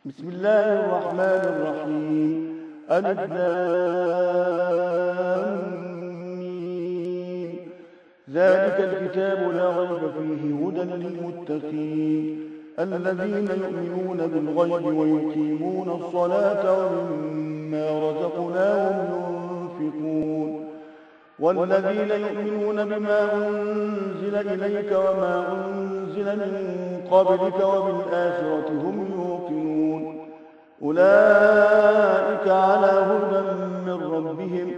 بسم الله الرحمن الرحيم. ألف لام ميم. ذلك الكتاب لا ريب فيه هدى للمتقين الذين يؤمنون بالغيب ويقيمون الصلاة ومما رزقناهم ينفقون والذين يؤمنون بما أنزل إليك وما أنزل من قبلك وبالآخرة هم يوقنون أولئك على هدى من ربهم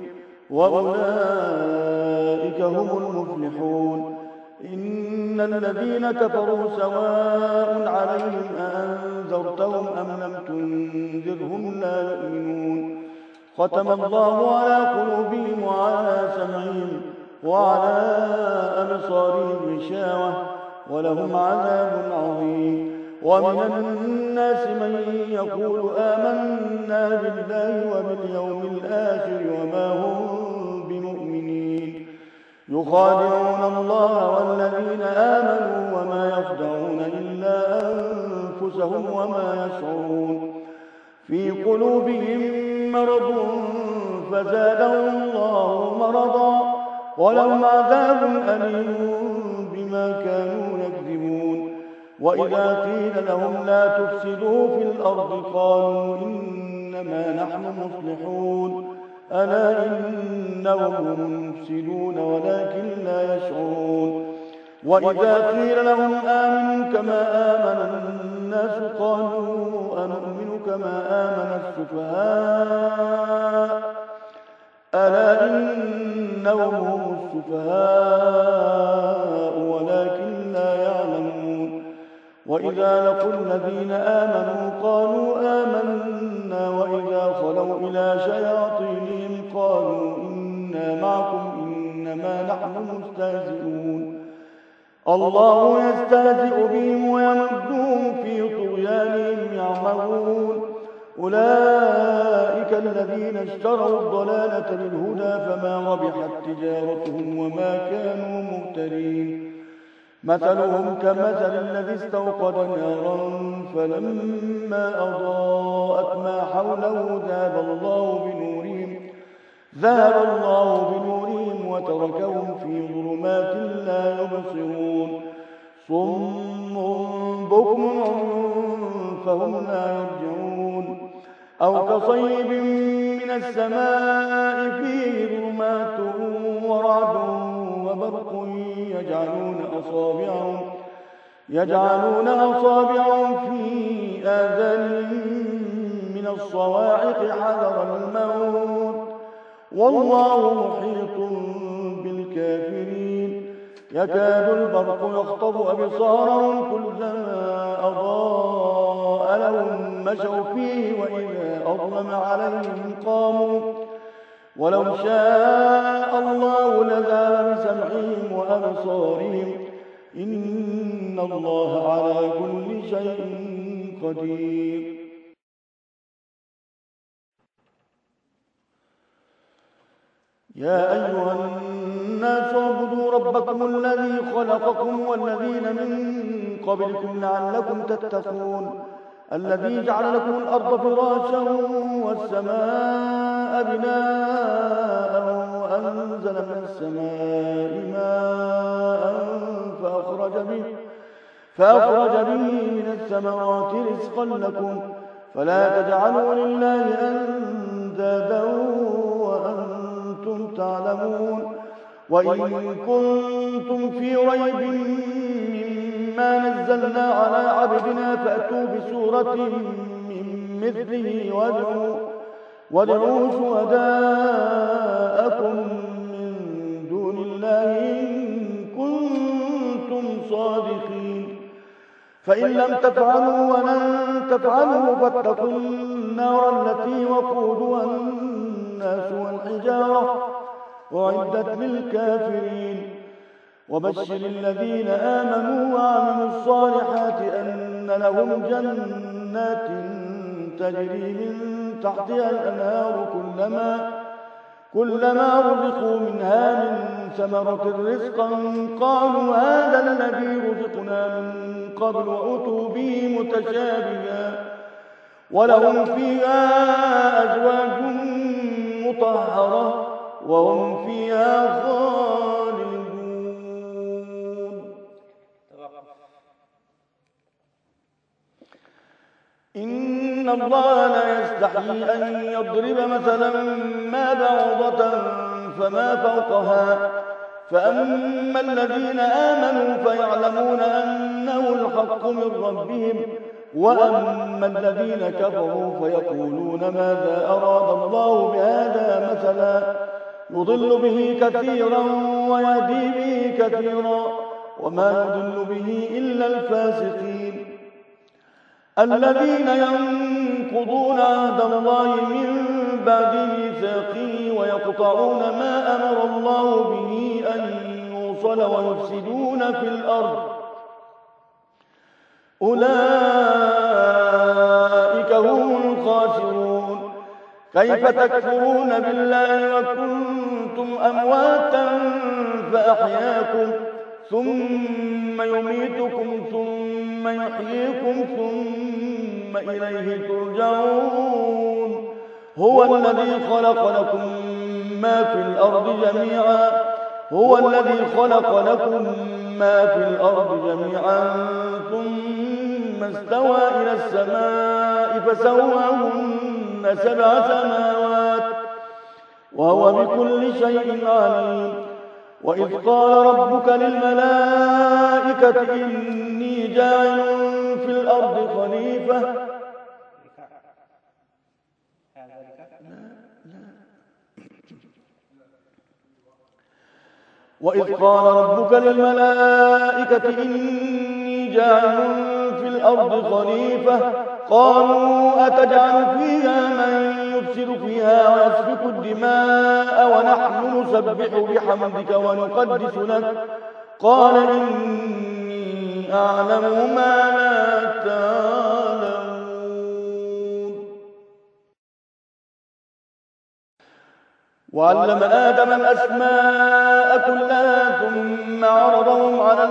وأولئك هم المفلحون. إن الذين كفروا سواء عليهم أأنذرتهم أم لم تنذرهم لا يؤمنون ختم الله على قلوبهم وعلى سمعهم وعلى أبصارهم غشاوة ولهم عذاب عظيم. ومن الناس من يقول آمنا بالله وباليوم الآخر وما هم بمؤمنين يخادعون الله والذين آمنوا وما يخدعون إلا أنفسهم وما يشعرون في قلوبهم مرض فزادهم الله مرضا ولهم عذاب أليم بما كانوا يكذبون. وإذا قيل لهم لا تفسدوا في الأرض قالوا إنما نحن مصلحون ألا إنهم هم المفسدون ولكن لا يشعرون. وإذا قيل لهم آمنوا كما آمن الناس قالوا أنؤمن كما آمن السفهاء ألا إنهم هم السفهاء ولكن لا يعلمون. وإذا لقوا الذين آمنوا قالوا آمنا وإذا خلوا إلى شياطينهم قالوا إنا معكم إنما نحن مستهزئون الله يستهزئ بهم ويمدهم في طغيانهم يعمهون أولئك الذين اشتروا الضلالة بالهدى فما ربحت تجارتهم وما كانوا مهتدين مثلهم كمثل الذي استوقد نارا فلما أضاءت ما حوله ذهب الله بنورهم وتركهم في ظلمات لا يبصرون صم بكم فهم لا يرجعون أو كصيب من السماء فيه ظلمات ورعد وبرق يجعلون أصابعهم في آذانهم من الصواعق حذر الموت والله محيط بالكافرين يكاد البرق يخطف أبصارهم كلما أضاء لهم مشوا فيه وإذا أظلم عليهم قاموا ولو شاء الله لذهب بسمعهم وأبصارهم إن الله على كل شيء قدير. يا أيها الناس اعبدوا ربكم الذي خلقكم والذين من قبلكم لعلكم تتقون الذي جعل لكم الأرض فراشا والسماء بناء وأنزل من السماء ماء فأخرج به من الثمرات رزقا لكم فلا تجعلوا لله أندادا وأنتم تعلمون. وإن كنتم في ريب مما نزلنا على عبدنا فأتوا بسورة من مثله وادعوا شهداءكم من دون الله إن كنتم صادقين فإن لم تفعلوا ولن تفعلوا فاتقوا النار التي وقودها الناس والحجارة أعدت للكافرين. وبشر الذين آمنوا وعملوا الصالحات أن لهم جنات تجري من تحتها الأنهار كلما رزقوا منها من ثمرة رزقا قالوا هذا الذي رزقنا من قبل وأتوا به متشابها ولهم فيها أزواج مطهرة وهم فيها خالدون. إن الله لا يستحيي أن يضرب مثلا ما بعوضة فما فوقها، فأما الذين آمنوا فيعلمون أنه الحق من ربهم، وأما الذين كفروا فيقولون ماذا أراد الله بهذا مثلا يضل به كثيرا ويهدي به كثيرا وما يضل به إلا الفاسقين الذين ينقضون عهد الله من بعد ميثاقه ويقطعون ما أمر الله به أن يوصل ويفسدون في الأرض، أولئك هم الخاسرون. كيف تكفرون بالله وكنتم أمواتا فأحياكم ثم يميتكم ثم يحييكم ثم إليه ترجعون. هو الذي خلق لكم ما في الأرض جميعا ثم استوى إلى السماء فسواهن 7 سماوات وهو بكل شيء عليم. وإذ قال ربك للملائكة إني جاعل في الأرض خليفة وإذ قال ربك للملائكة إني جاعل في الأرض خليفة قالوا أتجعل فيها من يفسد فيها ويسفك الدماء ونحن نسبح بحمدك ونقدس لك قال إني أعلم ما لا تعلمون. وعلم آدم الأسماء كلها ثم عرضهم على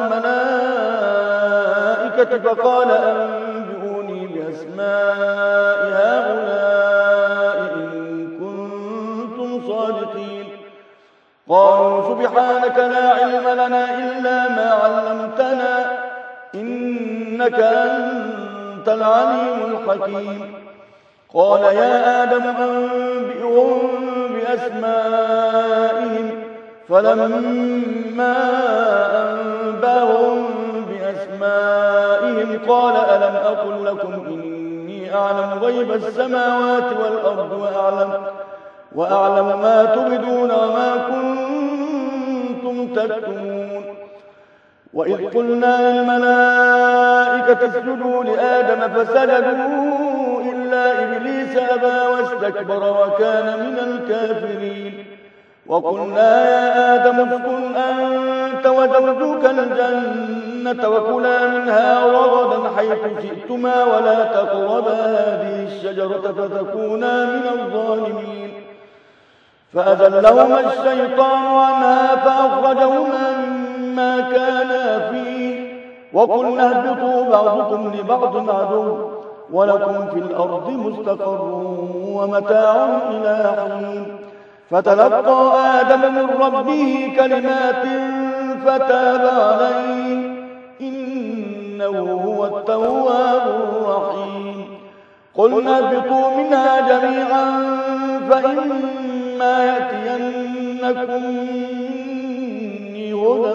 الملائكة فقال أنبئوني بأسماء هؤلاء إن كنتم صادقين. قالوا سبحانك لا علم لنا إلا ما علمتنا إنك أنت العليم الحكيم. قال يا آدم أنبئهم بأسمائهم فلما أنباهم بأسمائهم قال ألم أقل لكم إني أعلم غيب السماوات والأرض وأعلم ما تبدون وما كنتم تكتمون. وإذ قلنا للملائكة اسجدوا لآدم فسجدوا إلا إبليس أبى واستكبر وكان من الكافرين. وقلنا يا آدم اسكن أنت وزوجك الجنة وكلا منها رغدا حيث شئتما ولا تقربا هذه الشجرة فتكونا من الظالمين. فأزلهما الشيطان عنها فأخرجهما مما كانا فيه وقلنا اهبطوا بعضكم لبعض عدو ولكم في الأرض مستقر ومتاع إلى حين. فتلقى آدم من ربه كلمات فتاب عليه إنه هو التواب الرحيم. قلنا اهبطوا منها جميعا فإما يأتينكم مني هدى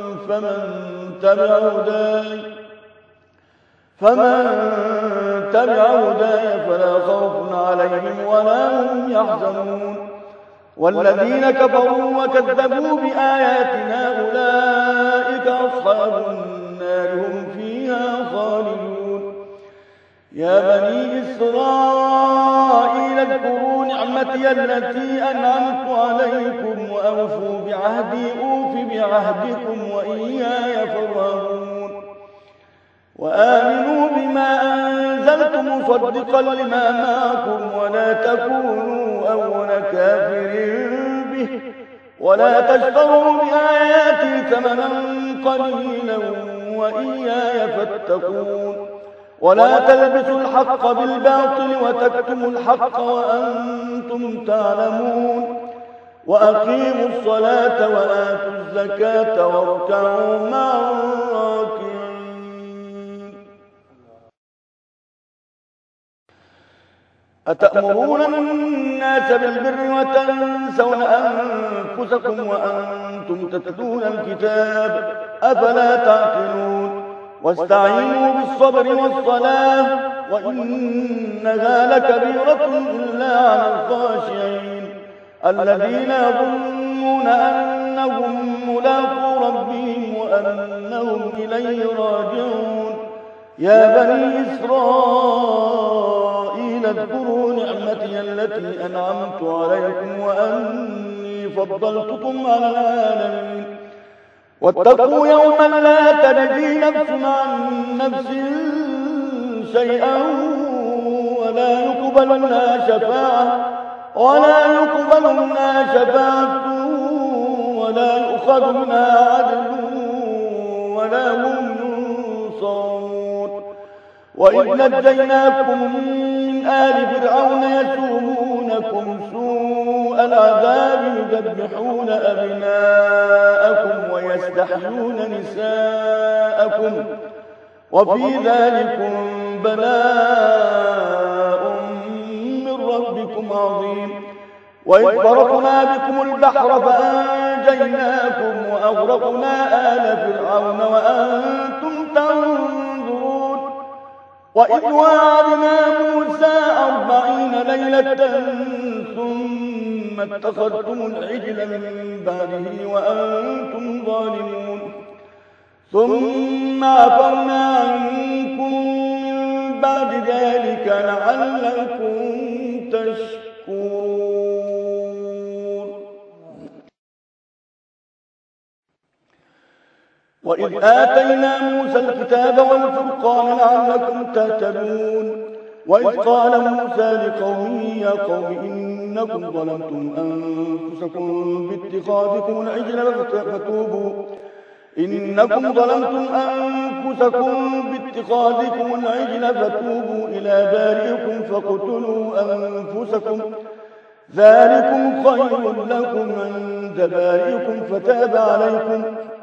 فمن تبع هداي فلا خوف عليهم ولا هم يحزنون. والذين كفروا وكذبوا بآياتنا أولئك أصحاب النار هم فيها خالدون. يا بني إسرائيل اذكروا نعمتي التي أنعمت عليكم وأوفوا بعهدي أوف بعهدكم وإياي فارهبون. وآمنوا بما أنزلت مصدقا لما معكم ولا تكونوا أول كافر به ولا تشتروا بآياتي ثمنا قليلا وإياي فاتقون. ولا تلبسوا الحق بالباطل وتكتموا الحق وأنتم تعلمون وأقيموا الصلاة وآتوا الزكاة واركعوا مع الراكعين. أتأمرون الناس بالبر وتنسون أنفسكم وأنتم تتلون الكتاب أفلا تعقلون واستعينوا بالصبر والصلاة وإنها لكبيرة إلا على الخاشعين الذين يظنون أنهم ملاقو ربهم وأنهم إليه راجعون. يا بني إسرائيل اذكروا نعمتي التي أنعمت عليكم وأني فضلتكم على العالمين واتقوا يوما لا تجزي نفس عن نفس شيئا ولا يقبل منها شفاعة ولا يؤخذ منها عدل ولا هم ينصرون. وإذ نجيناكم من آل فرعون يسومونكم سوء العذاب يذبحون أبناءكم ويستحيون نساءكم وفي ذلكم بلاء من ربكم عظيم. وإذ فرقنا بكم البحر فأنجيناكم وأغرقنا آل فرعون وأنتم تنظرون. وإذ وعدنا موسى 40 ليلة ثم اتخذتم العجل من بعده وأنتم ظالمون ثم عفونا عنكم من بعد ذلك لعلكم تشكرون. وإذ آتينا موسى الكتاب والفرقان لعلكم تهتدون. وإذ قال موسى لقومه يا قوم إنكم ظلمتم أنفسكم باتخاذكم العجل فتوبوا إلى بارئكم فاقتلوا أنفسكم ذلكم خير لكم عند بارئكم فتاب عليكم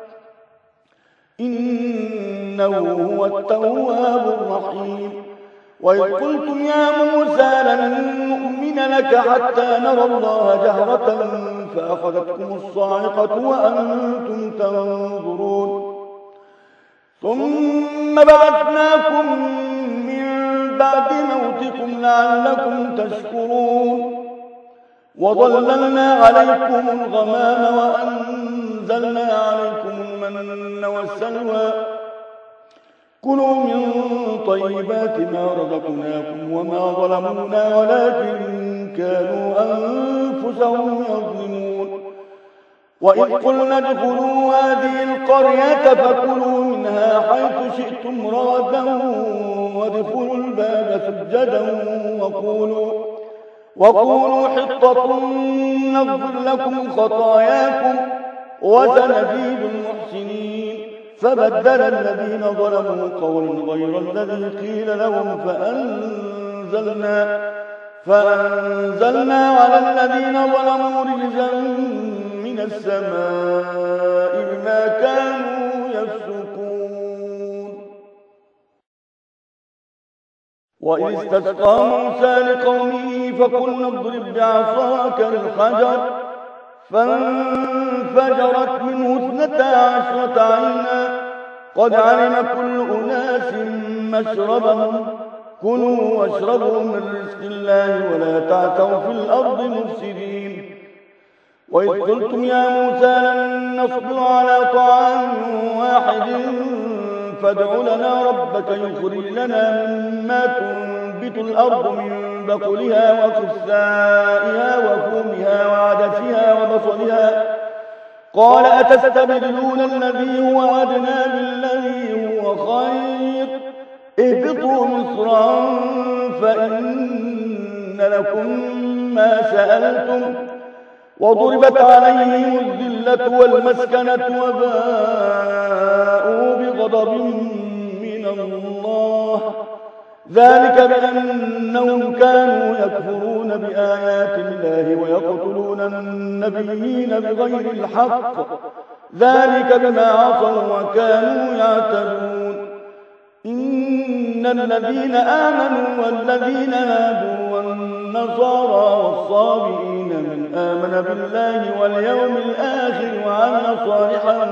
إنه هو التواب الرحيم. وإذ قلتم يا موسى لن نؤمن لك حتى نرى الله جهرة فأخذتكم الصاعقة وأنتم تنظرون ثم بعثناكم من بعد موتكم لعلكم تشكرون. وظللنا عليكم الغمام وأنزلنا عليكم المن والسلوى كلوا من طيبات ما رزقناكم وما ظلمونا ولكن كانوا أنفسهم يظلمون. وإذ قلنا ادخلوا هذه القرية فكلوا منها حيث شئتم رغدا وادخلوا الباب سجدا وقولوا حطة نغفر لكم خطاياكم وسنزيد المحسنين. فبدل الذين ظلموا قولا غير الذي قيل لهم فأنزلنا على الذين ظلموا رجزا من السماء بما كانوا يفسقون. وإذ استسقى موسى لقومه فقلنا اضرب بعصاك الحجر فانفجرت منه 12 عينا قد علم كل أناس مشربهم كلوا واشربوا من رزق الله ولا تعثوا في الأرض مفسدين. وإذ قلتم يا موسى لن نصبر على طعام واحد فادع لنا ربك يخرج لنا مما تنبت الأرض من بقلها وقثائها وفومها وعدسها وبصلها قال أتستبدلون الذي هو أدنى بالذي هو خير اهبطوا مصرا فإن لكم ما سألتم وضربت عليهم الذلة والمسكنة وباءوا بغضب من الله ذلك بأنهم كانوا يكفرون بآيات الله ويقتلون النبيين بغير الحق، ذلك بما عصوا وكانوا يعتدون. إن الذين آمنوا والذين هادوا والنصارى والصابئين من آمن بالله واليوم الآخر وعمل صالحا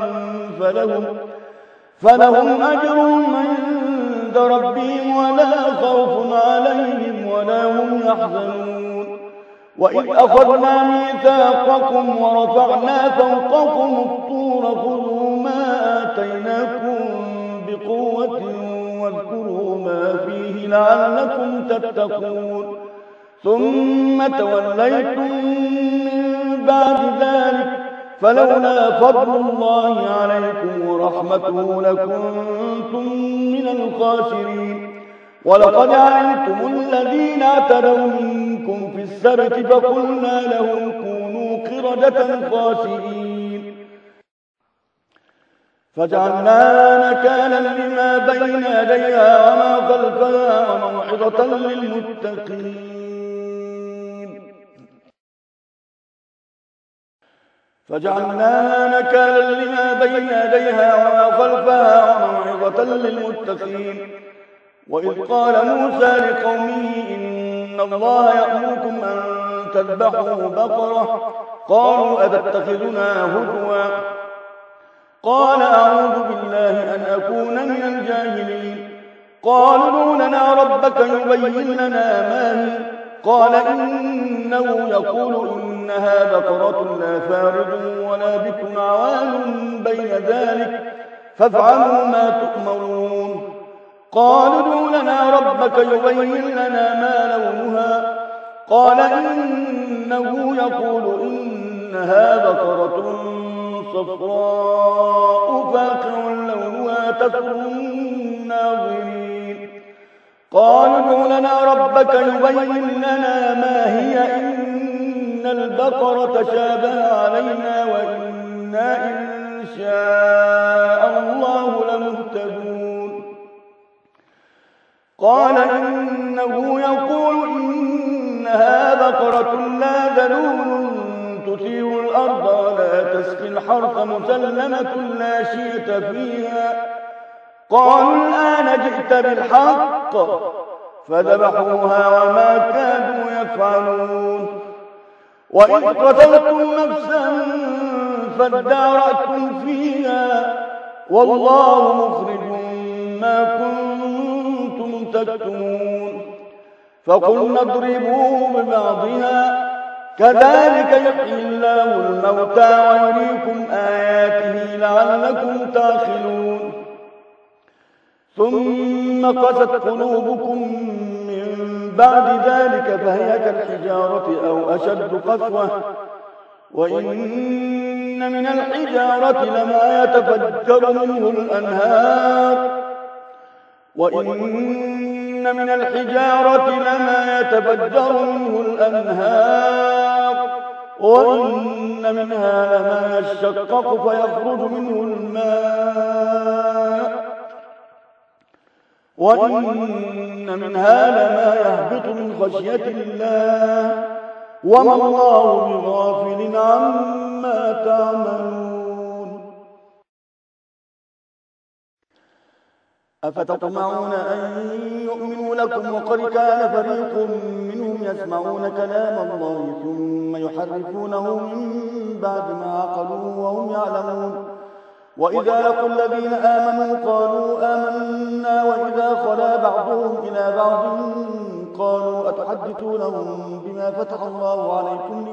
فلهم أجرهم عند ربهم ولا خوف عليهم ولا هم يحزنون. وإذ أخذنا ميثاقكم ورفعنا فوقكم الطور خذوا ما آتيناكم بقوة واذكروا ما فيه لعلكم تتقون. ثم توليتم من بعد ذلك فلولا فضل الله عليكم ورحمته لكنتم من الخاسرين. ولقد علمتم الذين اعتدوا منكم في السبت فقلنا لهم كونوا قردة خاسئين فجعلنا نكالا لما بين يديها وما خلفها وموعظة للمتقين. فجعلناها نكالا لما بين يديها وما خلفها وموعظة للمتقين. وإذ قال موسى لقومه إن الله يأمركم أن تذبحوا بقرة قالوا أتتخذنا هزوا قال أعوذ بالله أن أكون من الجاهلين. قالوا لنا ربك يبين لنا ما هي قال إنه يقول إنها بقرة لا فارض ولا بكم عوان بين ذلك فافعلوا ما تؤمرون. قالوا لنا ربك يبين لنا ما لونها قال إنه يقول إنها بقرة صفراء فاقع لونها تسر الناظرين. قالوا لنا ربك يبين لنا ما هي إن البقرة تشابه علينا وإنا إن شاء الله لمهتدون. قال إنه يقول إنها بقرة لا ذلول تثير الأرض ولا تسقي الحرث مسلمة لا شية فيها. قالوا الآن جئت بالحق فذبحوها وما كادوا يفعلون. وإذ قتلتم نفسا فادارأتم فيها والله مخرج ما كنتم تكتمون. فقلنا اضربوه ببعضها كذلك يحيي الله الموتى ويريكم آياته لعلكم تعقلون. ثم قست قلوبكم من بعد ذلك فهي كالحجارة أو أشد قسوة وإن من الحجارة لما يتفجر منه الأنهار وإن منها لما يشقق فيخرج منه الماء وإن منها لما يهبط من خشية الله وما الله بغافل عما تعملون. أفتطمعون أن يؤمنوا لكم وقد كان فريق منهم يسمعون كلام الله ثم يحرفونه من بعد ما عقلوه وهم يعلمون. وإذا لقوا الذين آمنوا قالوا آمنا وإذا خلا بعضهم إلى بعض قالوا أتحدثونهم بما فتح الله عليكم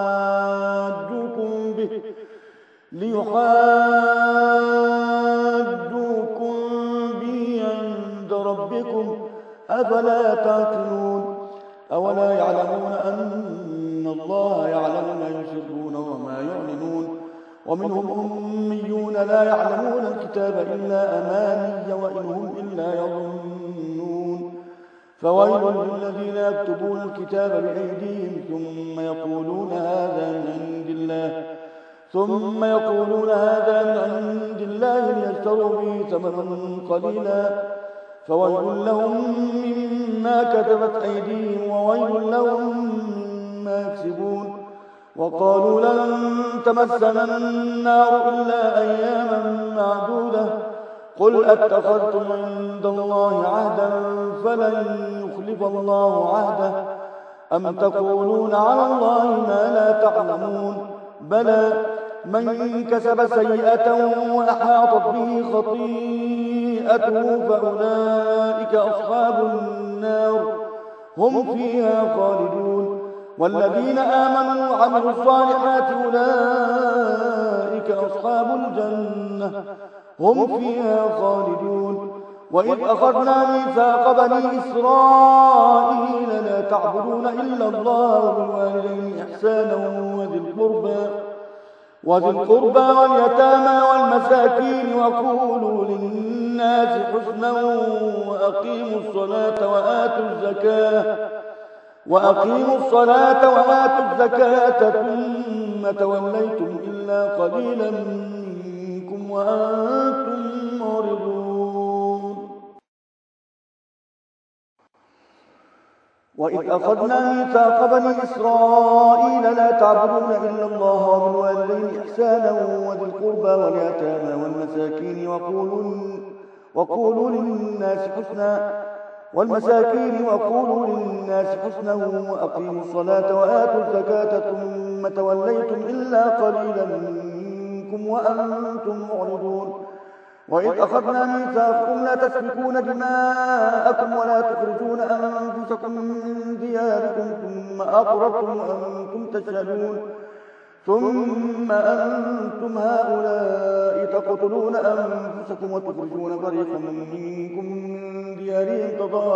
ليحاجوكم به عند ربكم أفلا تعقلون. أولا يعلمون أن الله يعلم ما يسرون وما يعلنون. ومنهم أميون لا يعلمون الكتاب إلا أماني وإن هم إلا يظنون. فويل للذين يكتبون الكتاب بأيديهم ثم يقولون هذا من عند الله ليشتروا به ثمنا قليلا فويل لهم مما كتبت أيديهم وويل لهم مما يكسبون. وقالوا لن تمسنا النار إلا أياما معدودة قل أتخذتم عند الله عهدا فلن يخلف الله عهده أم تقولون على الله ما لا تعلمون بلى من كسب سيئة وأحاطت به خطيئته فأولئك أصحاب النار هم فيها خالدون. والذين آمنوا وعملوا الصالحات أولئك أصحاب الجنة هم فيها خالدون. وإذ أخذنا ميثاق بني إسرائيل لا تعبدون إلا الله وبالوالدين إحسانا وذي القربى واليتامى والمساكين وقولوا للناس حسنا وأقيموا الصلاة وآتوا الزكاة ثم توليتم إلا قليلا منكم وأنتم معرضون. وإذ أخذنا ميثاق بني إسرائيل لا تعبدون إلا الله وبالوالدين إحسانا وذي القربى واليتامى والمساكين وقولوا للناس حسنا وأقيموا الصلاة وآتوا الزكاة ثم توليتم إلا قليلا منكم وأنتم معرضون. وإذ أخذنا ميثاقكم لا تسفكون دماءكم ولا تخرجون أنفسكم من دياركم ثم أقررتم وأنتم تشهدون ثم أنتم هؤلاء تقتلون أنفسكم وتخرجون فريقا منكم من ديارهم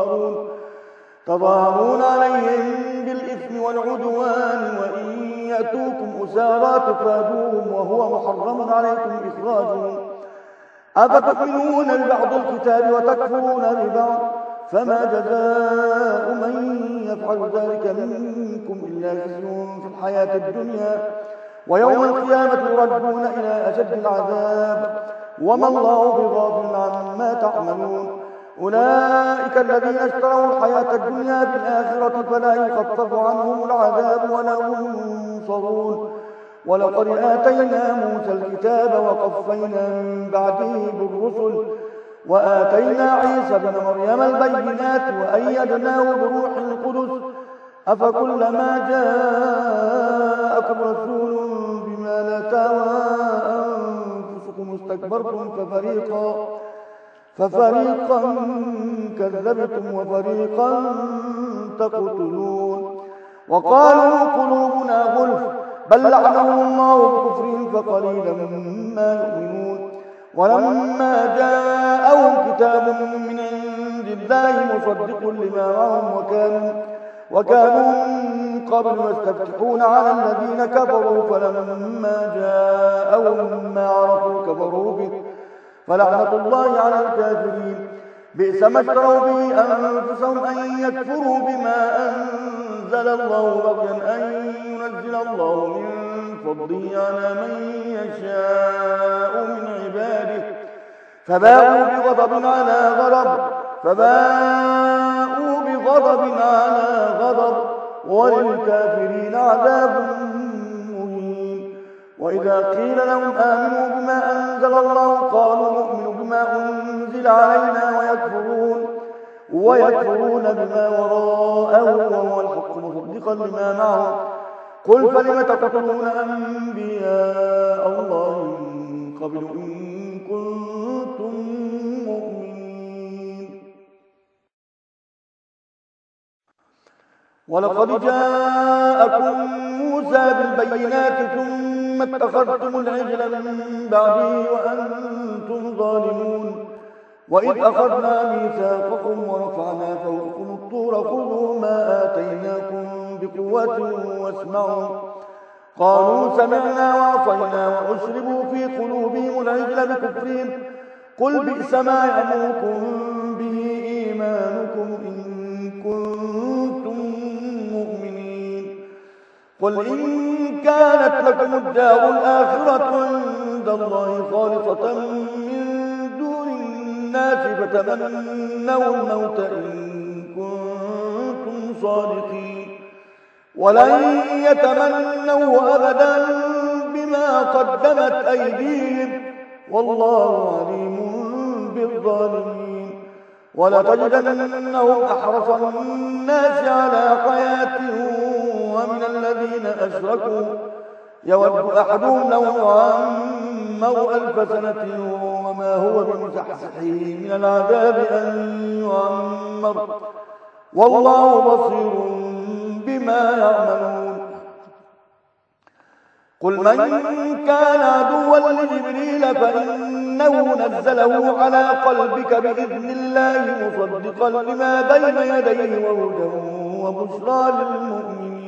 تظاهرون عليهم بالإثم والعدوان وإن يأتوكم أسارى تفادوهم وهو محرم عليكم إخراجهم أفتؤمنون ببعض الكتاب وتكفرون ببعض فما جزاء من يفعل ذلك منكم إلا خزي في الحياة الدنيا ويوم القيامة يردون إلى أشد العذاب وما الله بغافل عما تعملون. أولئك الذين اشتروا الحياة الدنيا بالآخرة فلا يخفف عنهم العذاب ولا هم ينصرون. ولقد آتينا موسى الكتاب وقفينا من بعده بالرسل وآتينا عيسى بن مريم البينات وأيدناه بروح القدس أفكلما جاءكم رسول بما لا تهوى أنفسكم استكبرتم ففريقا كذبتم وفريقا تقتلون. وقالوا قلوبنا غلف بل لعنهم الله بكفرهم فقليلا ما يؤمنون. ولما جاءهم كتاب من عند الله مصدق لما معهم وكانوا من قبل يستفتحون على الذين كفروا فلما جاءهم ما عرفوا كفروا به فلعنة الله على الكافرين. بئس ما اشتروا به أنفسهم أن يكفروا بما أنزل الله بغيا أن ينزل الله من فضله على من يشاء من عباده فباءوا بغضب على غضب وللكافرين عذاب مهين. وإذا قيل لهم آمنوا بما أنزل الله قالوا نؤمن بما أنزل علينا ويكفرون بما وراءه وهو الحق مصدقا لما معه قل فلم تقتلون أنبياء الله من قبل إن كنتم مؤمنين. ولقد جاءكم موسى بالبينات ثم اتخذتم العجل من بعده وأنتم ظالمون. وإذ أخذنا ميثاقكم ورفعنا فوقكم الطور خذوا ما آتيناكم بقوة واسمعوا قالوا سمعنا وعصينا وأشربوا في قلوبهم العجل بكفرهم قل بئس ما يأمركم به إيمانكم إن كنتم مؤمنين. قل إن كانت لكم الدار الآخرة عند الله خالصة من الناس فتمنوا الموت إن كنتم صادقين ولن يتمنوا أبدا بما قدمت أيديهم والله عليم بالظالمين ولتجدنهم أحرص الناس على حياة ومن الذين أشركوا يود أحدهم لو يعمر 1000 سنة وما هو بمزحزحه من العذاب أن يعمر والله بصير بما يعملون قل من كان عدوا لجبريل فإنه نزله على قلبك بإذن الله مصدقا لما بين يديه وهدى وبشرى للمؤمنين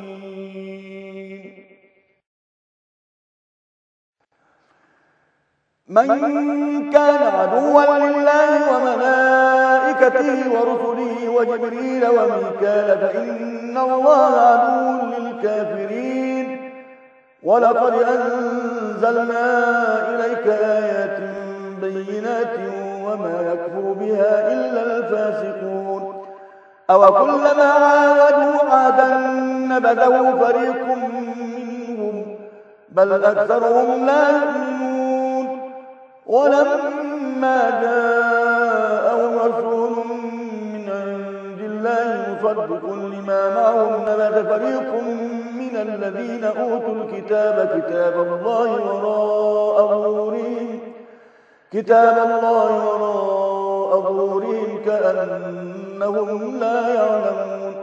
من كان عدوا لله وملائكته ورسله وجبريل وميكال فإن الله عدو للكافرين ولقد أنزلنا إليك آيات بينات وما يكفر بها إلا الفاسقون أوكلما عاودوا عادا نبذه فريق منهم بل أكثرهم لا يؤمنون ولما جاءهم رسول من عند الله مصدق لما معهم نبذ فريق من الذين أوتوا الكتاب كتاب الله وراء ظهورهم كأنهم لا يعلمون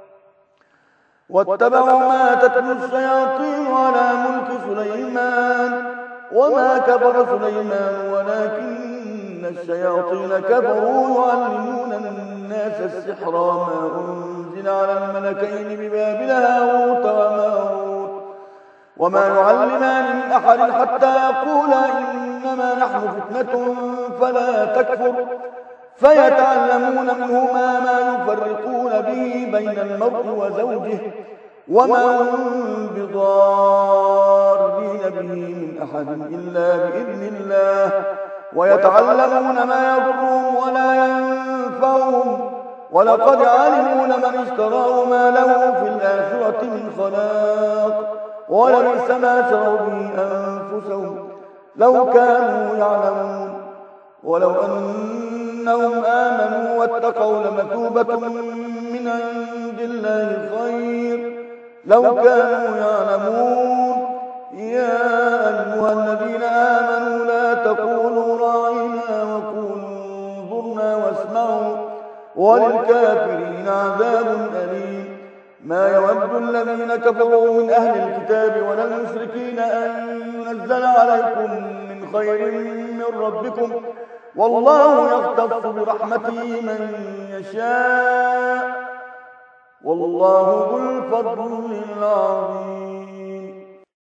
واتبعوا ما تتلو الشياطين على ملك سليمان وما كفر سليمان ولكن الشياطين كفروا يعلمون الناس السحر وما أنزل على الملكين ببابل هاروت وماروت وما يعلمان من أحد حتى يقولا إنما نحن فتنة فلا تكفر فيتعلمون منهما ما يفرقون به بين المرء وزوجه وما هم بضارين به من أحد إلا بإذن الله ويتعلمون ما يضرهم ولا ينفعهم ولقد علموا لمن اشتراه ما له في الآخرة من خلاق ولبئس ما شروا به أنفسهم لو كانوا يعلمون ولو أنهم آمنوا واتقوا لمثوبة من عند الله خير لو كانوا يعلمون يا أيها الذين آمنوا لا تقولوا راعنا وقولوا انظرنا واسمعوا وللكافرين عذاب أليم ما يود الذين كفروا من أهل الكتاب ولا المشركين أن ينزل عليكم من خير من ربكم والله يختص برحمته من يشاء والله ذو الفضل العظيم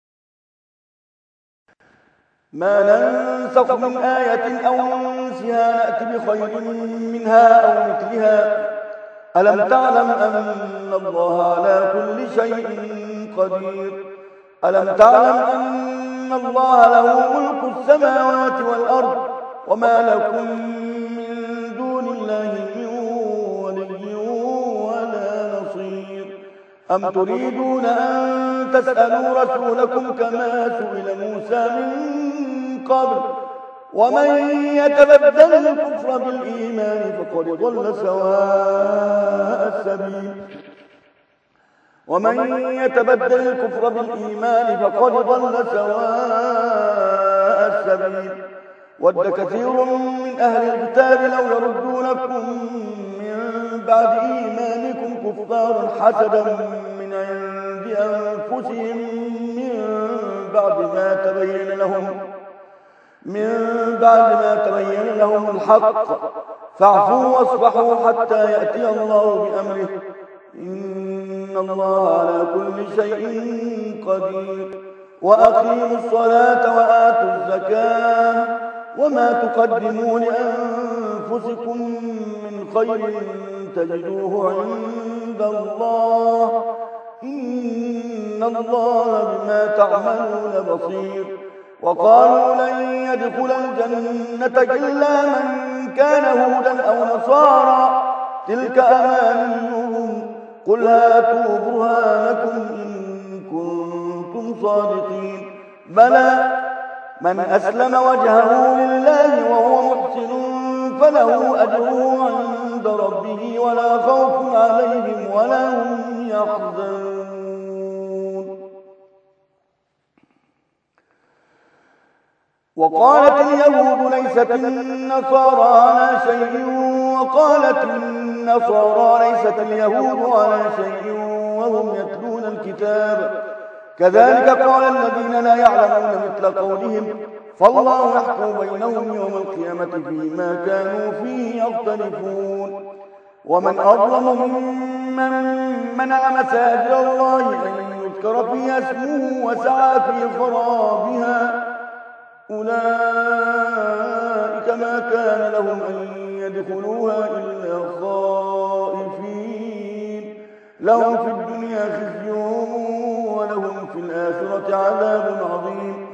ما ننسخ من آية أو ننسها نأتي بخير منها أو مثلها ألم تعلم أن الله على كل شيء قدير ألم تعلم أن الله له ملك السماوات والأرض وما لكم من دون الله من ولي ولا نصير أم تريدون أن تسألوا رسولكم كما سئل موسى من قبل ومن يتبدل الكفر بالإيمان فقد ضل سواء السبيل ومن يتبدل الكفر بالإيمان فقد ضل سواء السبيل ود كثير من أهل الكتاب لو يردونكم من بعد إيمانكم كفارا حسدا من عند أنفسهم من بعد ما تبين لهم الحق فاعفوا واصفحوا حتى يأتي الله بأمره إن الله على كل شيء قدير وأقيموا الصلاة وآتوا الزكاة وما تقدموا لأنفسكم من خير تجدوه عند الله إن الله بما تعملون بصير وقالوا لن يدخل الجنة إلا من كان هودا أو نصارى تلك أمانيهم قل هاتوا برهانكم إن كنتم صادقين بلى من أسلم وجهه لله وهو محسن فله أجره عند ربه ولا خوف عليهم ولا هم يحزنون. وقالت اليهود ليست النصارى على شيء وقالت النصارى ليست اليهود على شيء وهم يتلون الكتاب كذلك قال الذين لا يعلمون مثل قولهم فالله يحكم بينهم يوم القيامة فيما كانوا فيه يختلفون. ومن أظلم ممن منع مساجد الله أن يذكر فيها اسمه وسعى في خرابها أولئك ما كان لهم أن يدخلوها إلا خائفين لهم في الدنيا خزي ولهم في الآخرة عذاب عظيم.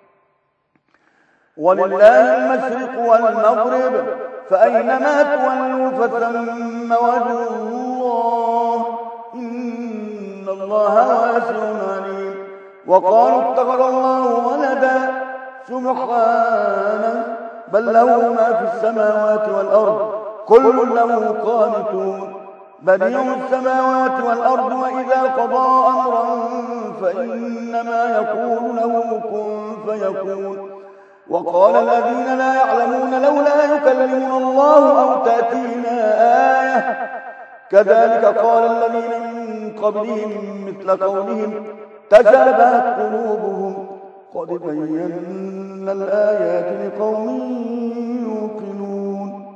ولله المشرق والمغرب فأينما تولوا فثم وجه الله إن الله واسع عليم. وقالوا اتخذ الله ولدا سبحانه بل له ما في السماوات والأرض كل له قانتون بديع السماوات والأرض وإذا قضى أمرا فإنما يقول له كن فيكون. وقال الذين لا يعلمون لولا يكلمنا الله أو تأتينا آية كذلك قال الذين من قبلهم مثل قولهم تشابهت قلوبهم قد بينا الآيات لقوم يوقنون.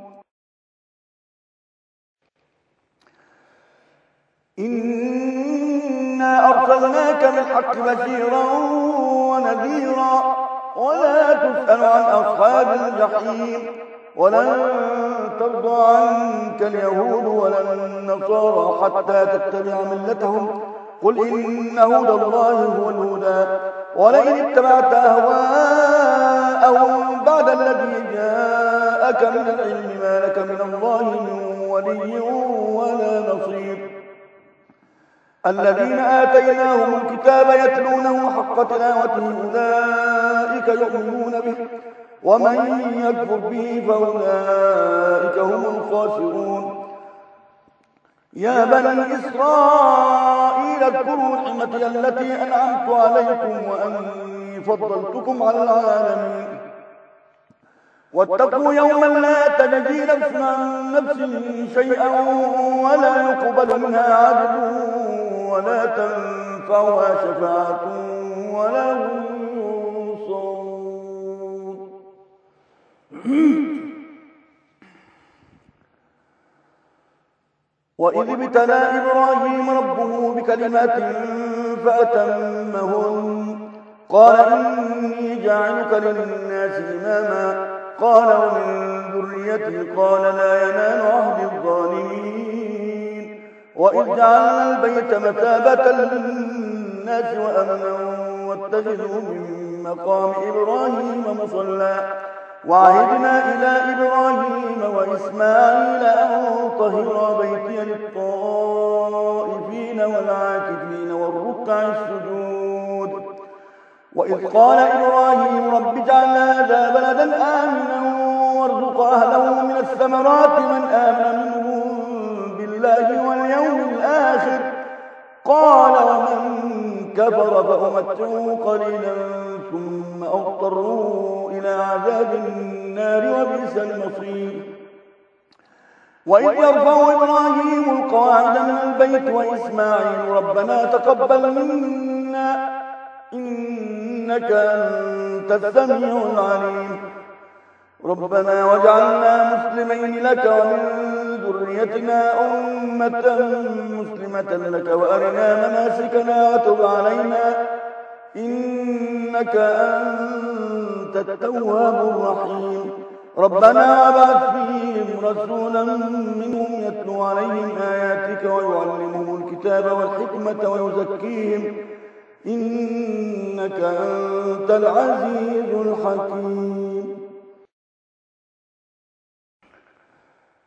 إنا أرسلناك بالحق بشيرا ونذيرا ولا تسأل عن أصحاب الجحيم ولن ترضى عنك اليهود ولا النصارى حتى تتبع ملتهم قل إن هدى الله هو الهدى ولئن اتبعت أهواءهم بعد الذي جاءك من العلم ما لك من الله من ولي ولا نصير. الذين آتيناهم الكتاب يتلونه حق تلاوته أولئك يؤمنون به ومن يكفر به فأولئك هم الخاسرون. يا بني إسرائيل اذكروا نعمتي التي أنعمت عليكم وأني فضلتكم على العالمين واتقوا يوما لا تجزي نفس عن نفس شيئا ولا يقبل منها عدل ولا تنفعها شفاعة ولا هم ينصرون. وإذ ابتلى إبراهيم ربه بكلمات فأتمهن قال إني جاعلك للناس إماما قال ومن ذريتي قال لا ينال عهد الظالمين. وإذ جعلنا البيت مثابة للناس وأمنا واتخذوا من مقام إبراهيم مصلى وعهدنا إلى إبراهيم وإسماعيل أن طهرا بيتي للطائفين والعاكفين والركع السجود. وإذ قال إبراهيم رب اجعل هذا بلدا آمنا وارزق أهله من الثمرات من آمن منهم بالله واليوم الآخر قال ومن كفر فأمتعه قليلا ثم أضطره إلى عذاب النار وبئس المصير. وإذ يرفع إبراهيم القواعد من البيت وإسماعيل ربنا تقبل منا إنك أنت السميع العليم. ربنا واجعلنا مسلمين لك ومن ذريتنا أمة مسلمة لك وأرنا مناسكنا وتب علينا إنك أنت التواب الرحيم. ربنا وابعث فيهم رسولا منهم يتلو عليهم آياتك ويعلمهم الكتاب والحكمة ويزكيهم إنك أنت العزيز الحكيم.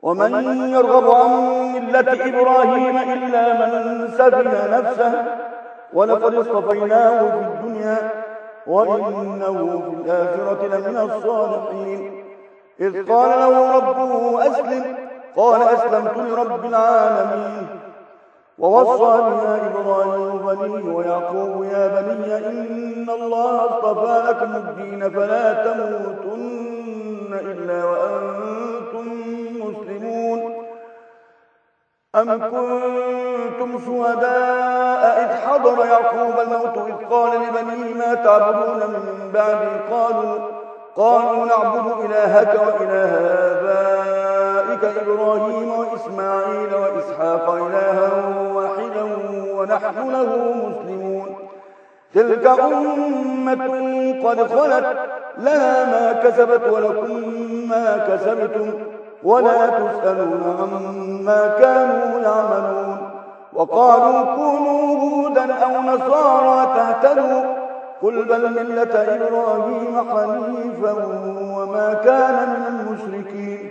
ومن يرغب عن ملة إبراهيم إلا من سفه نفسه ولقد اصطفيناه في الدنيا وإنه في الآخرة لمن الصالحين إذ قال له ربه أسلم قال أسلمت لرب العالمين ووصى بها إبراهيم بنيه ويعقوب يا بني إن الله اصطفى لكم الدين فلا تموتن إلا وأنتم مسلمون أم كنتم شهداء إذ حضر يعقوب الموت إذ قال لبنيه ما تعبدون من بعدي قالوا نعبد إلهك وإله آبائك إبراهيم وإسماعيل وإسحاق إلها واحدا ونحن له مسلمون تلك أمة قد خلت لها ما كسبت ولكم ما كسبتم ولا تسألون عما كانوا يعملون وقالوا كونوا هودا أو نصارى تهتدوا قل بل ملة إبراهيم حنيفا وما كان من المشركين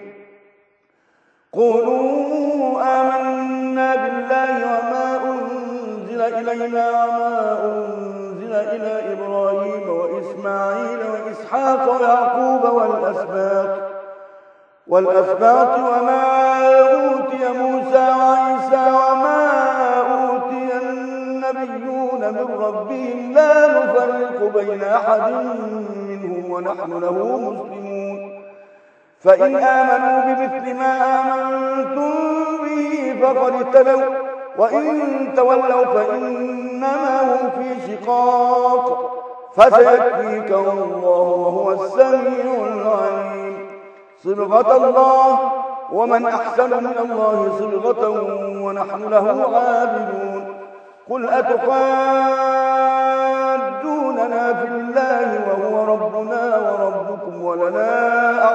قولوا آمنا بالله وما أنزل إلينا وما أنزل إلى إبراهيم وإسماعيل وإسحاق ويعقوب والأسباط وما أوتي موسى وعيسى وما أوتي النبيون من ربهم لا نفرق بين أحد منهم ونحن له مسلمون فإن آمنوا بمثل ما آمنتم به فقد اهتدوا وإن تولوا فإنما هم في شقاق فسيكفيكهم الله وهو السميع العليم صبغة الله ومن أحسن من الله صبغة ونحن له عابدون قل أتحاجوننا في الله وهو ربنا وربكم ولنا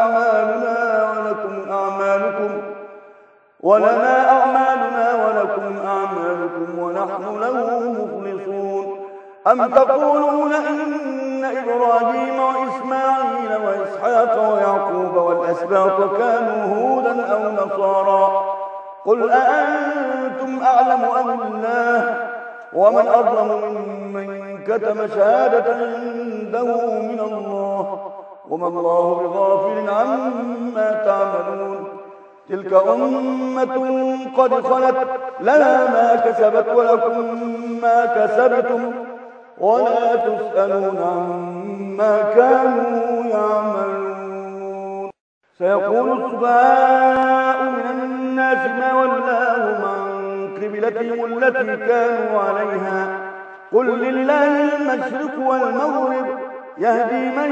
أعمالنا ولكم أعمالكم ونحن له مخلصون أم تقولون إن إبراهيم وإسماعيل وإسحاق ويعقوب والأسباط كانوا هودا أو نصارى قل أأنتم أعلم أم الله ومن أظلم ممن كتم شهادة عنده من الله وما الله بغافل عما تعملون تلك أمة قد خلت لها ما كسبت ولكم ما كسبتم ولا تسألون عما كانوا يعملون سيقول السفهاء من الناس ما ولاهم عن قبلتهم التي كانوا عليها قل لله المشرق والمغرب يهدي من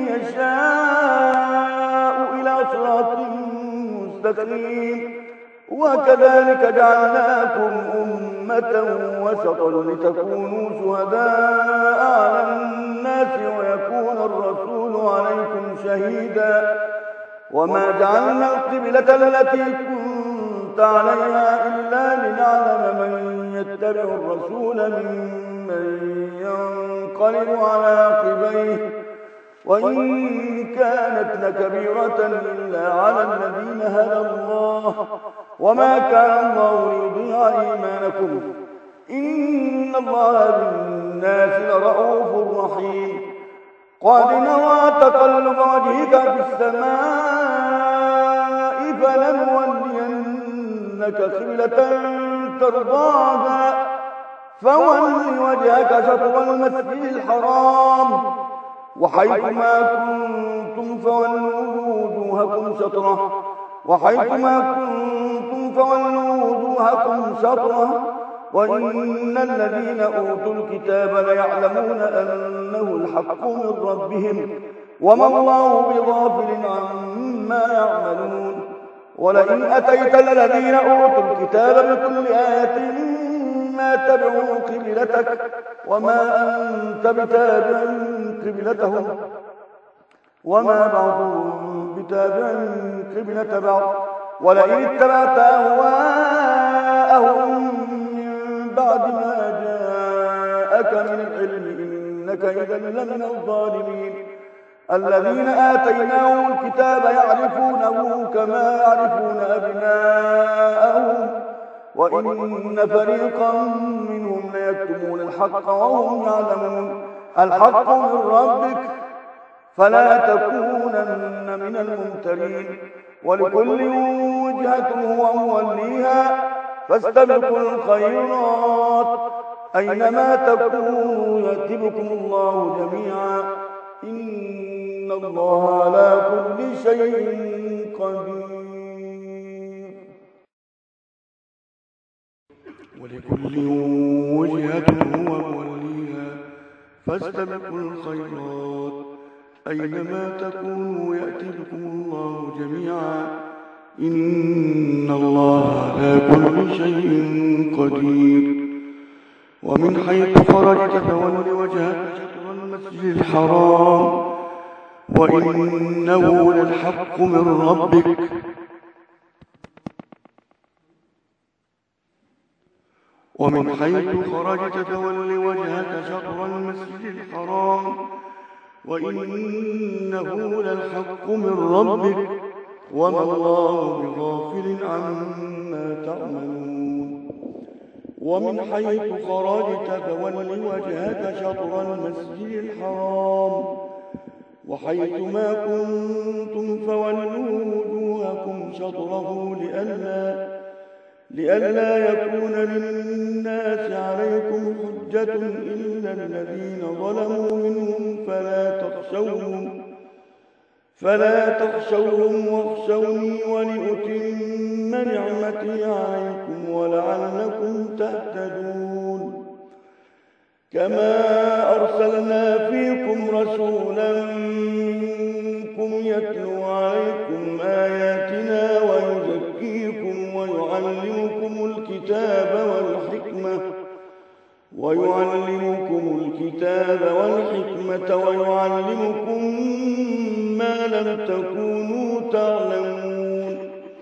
يشاء إلى صراط مستقيم وكذلك جعلناكم أمة وسطا لتكونوا شهداء على الناس ويكون الرسول عليكم شهيدا وما جعلنا القبلة التي كنت عليها إلا لنعلم من يتبع الرسول ممن ينقلب على عقبيه وإن كانت لكبيرة إلا على الذين هدى الله وما كان الله ليضيع إيمانكم إن الله بالناس لرؤوف رحيم قد نرى تقلب وجهك في السماء فلنولينك قبلة ترضاها فول وجهك شطر المسجد الحرام وحيثما كنتم فولوا وجوهكم شطره وإن الذين أوتوا الكتاب ليعلمون أنه الحق من ربهم وما الله بغافل عما يعملون ولئن أتيت الذين أوتوا الكتاب بكل آية ما تبعوا قبلتك وما أنت بتابع قبلتهم وما بعضهم بتابع قبلة بعض ولئن اتبعت أهواءهم من بعد ما جاءك من العلم إنك إذا لمن الظالمين الذين آتيناهم الكتاب يعرفونه كما يعرفون أبناءهم وإن فريقا منهم ليكتمون الحق وهم يعلمون. الحق من ربك فلا تكونن من الممترين. ولكل وجهة هو موليها فاستبقوا الخيرات أينما تكونوا يأت بكم الله جميعا إن الله على كل شيء قدير. ولكل وجهة هو موليها فاستبقوا الخيرات أينما تكونوا يأت بكم الله جميعا إن الله على كل شيء قدير. ومن حيث خرجت فول وجهك شطر المسجد الحرام وإنه للحق من ربك ومن حيث خرجت فول وجهك شطر المسجد الحرام وإنه للحق من ربك وما الله بغافل عما تعملون. ومن حيث خرجت فول وجهك شطر المسجد الحرام وحيث ما كنتم فولوا وجوهكم شطره لئلا يكون للناس عليكم حجة إلا الذين ظلموا منهم فلا تخشوهم واخشوني ولأتم نعمتي عليكم ولعلكم تهتدون. كما أرسلنا فيكم رسولا منكم يتلو عليكم آياتنا ويزكيكم ويعلمكم الكتاب والحكمة ويعلمكم ما لم تكونوا تعلمون.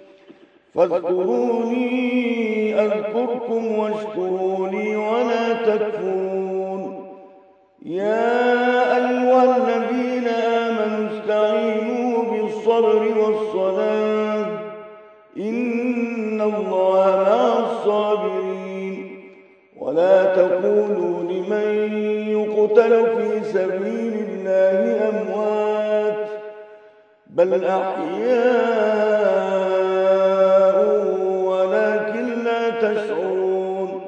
فاذكروني أذكركم واشكروا لي ولا تكفرون. يا أيها الذين آمنوا استعينوا بالصبر والصلاة إن الله مع الصابرين. ولا تقولوا لمن يقتل في سبيل الله أموات بل أحياء ولكن لا تشعرون.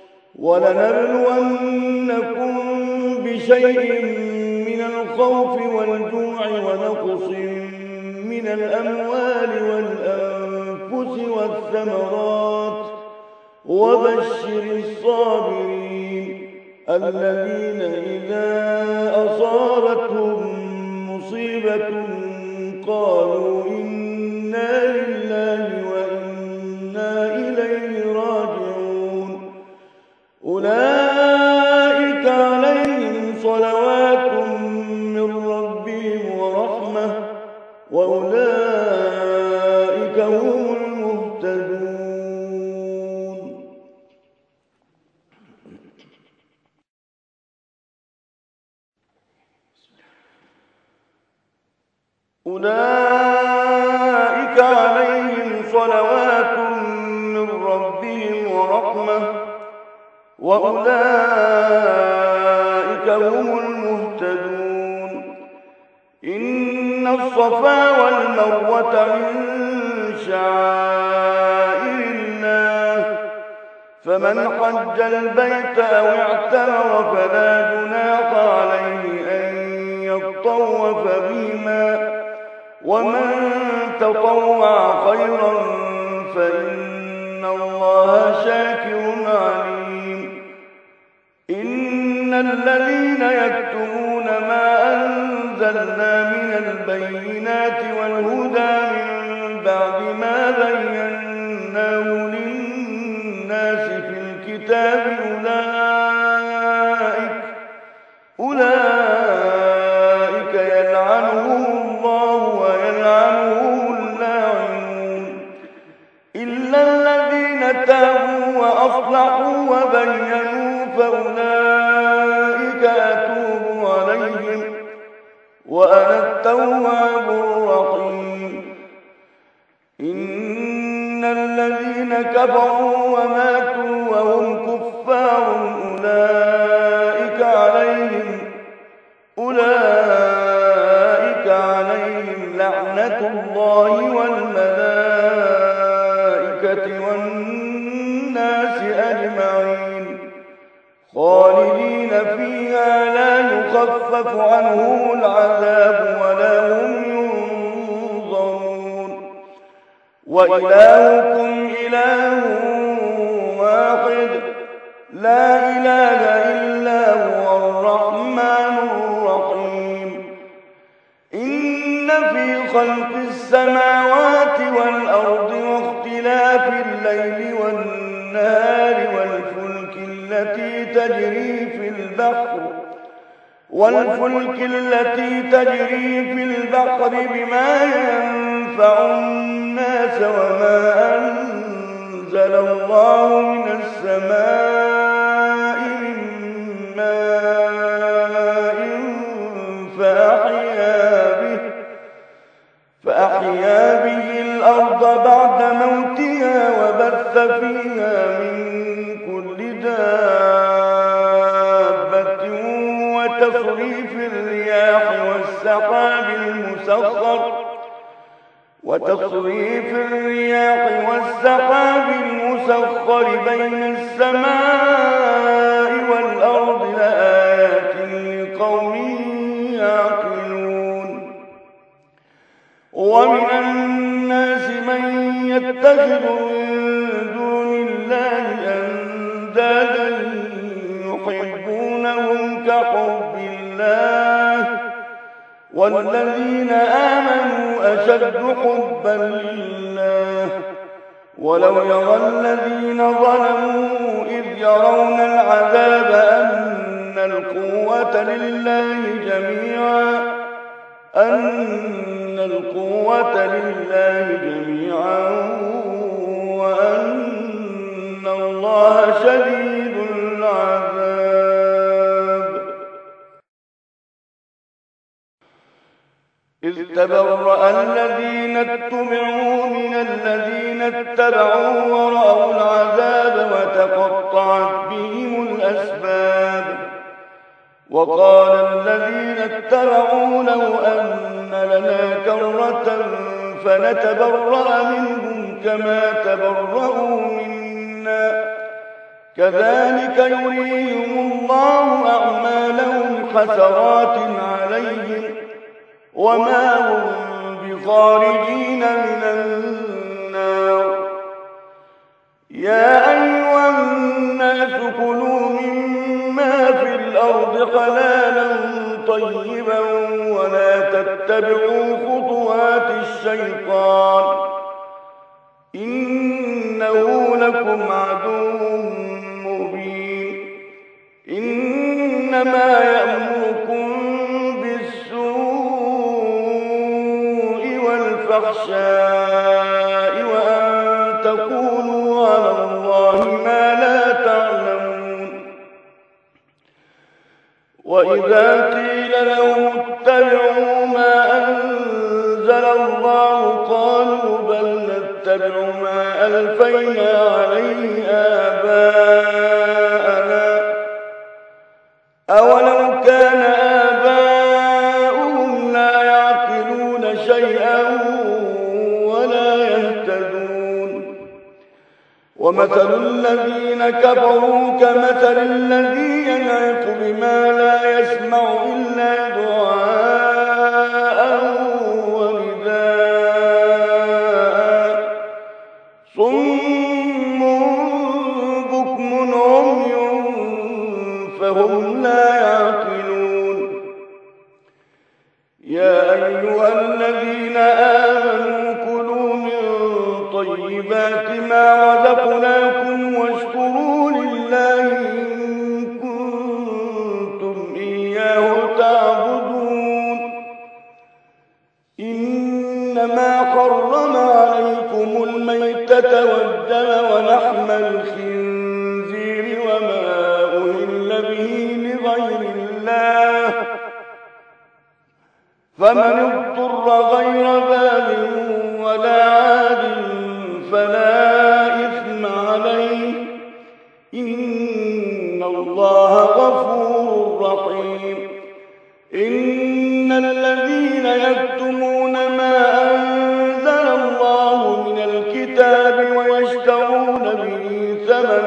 ولنبلونكم بشيء من الخوف والجوع ونقص من الأموال والأنفس والثمرات وبشر الصابرين الذين إذا أصابتهم مصيبة قالوا إنا لله وإنا إليه راجعون. أولئك عليهم صلوات من ربهم ورحمة وأولئك هم المهتدون. أولئك عليهم صلوات من ربهم ورحمة وأولئك هم المهتدون. إن الصفا والمروة من شعائر الله فمن حج البيت أو اعتمر فلا جناح عليه أن يطوف بهما ومن تطوع خيرا فإن الله شاكر عليم. إن الذين يكتمون ما أنزلنا من البينات والهدى من بعد ما بيناه للناس في الكتاب أولئك يلعنهم الله ويلعنهم اللاعنون إلا الذين تابوا وأصلحوا وبينوا فأولئك أتوب عليهم وأنا كفروا وماتوا وهم كفار أولئك عليهم لعنة الله والملائكة والناس أجمعين خالدين فيها لا يخفف عنهم العذاب ولا هم ينظرون وإلهكم إله واحد لا إله إلا هو الرحمن الرحيم إن في خلق السماوات والأرض واختلاف الليل والنهار والفلك التي تجري في البحر بما ينفع الناس وما أنزل الله من السماء من ماء فأحيا به الأرض بعد موتها وبث فيها من كل دابة وتصريف الرياح والسحاب المسخر بين السماء والأرض لآيات لقوم يعقلون ومن الناس من يتخذ من دون الله أندادا يحبونهم كحب الله والذين آمنوا أشد حبا لله ولو يرى الذين ظلموا إذ يرون العذاب أن القوة لله جميعا وأن الله شديد العذاب إذ تبرأ الذين اتبعوا من الذين اتبعوا ورأوا العذاب وتقطعت بهم الأسباب وقال الذين اتبعوا لو أن لنا كرة فنتبرأ منهم كما تبرأوا منا كذلك يريهم الله أعمالهم حسرات عليهم وما هم بخارجين من النار يا أيها الناس كلوا مما في الأرض حلالا طيبا ولا تتبعوا خطوات الشيطان إنه لكم عدو مبين إنما يأمركم بالسوء والفحشاء وأن تقولوا على الله ما لا تعلمون وإذا قيل لهم اتبعوا ما أنزل الله قالوا بل نتبع ما ألفينا عليه آباءنا أولو كان آباؤهم لا يعقلون شيئا ولا يهتدون ومثل الذين كفروا كمثل الذي ينعق بما لا يسمع إلا دعاء ونداء صم بكم عمي فهم لا يعقلون يا أيها الذين آمنوا كلوا من طيبات ما رزقناكم واشكروا لله إن كنتم إياه تعبدون إنما حرم عليكم الميتة والدم ولحم الخنزير وما أهل به لغير الله فمن اضطر غير باغ ولا عاد فلا إثم الله غفور رحيم. إن الذين يكتمون ما أنزل الله من الكتاب ويشترون به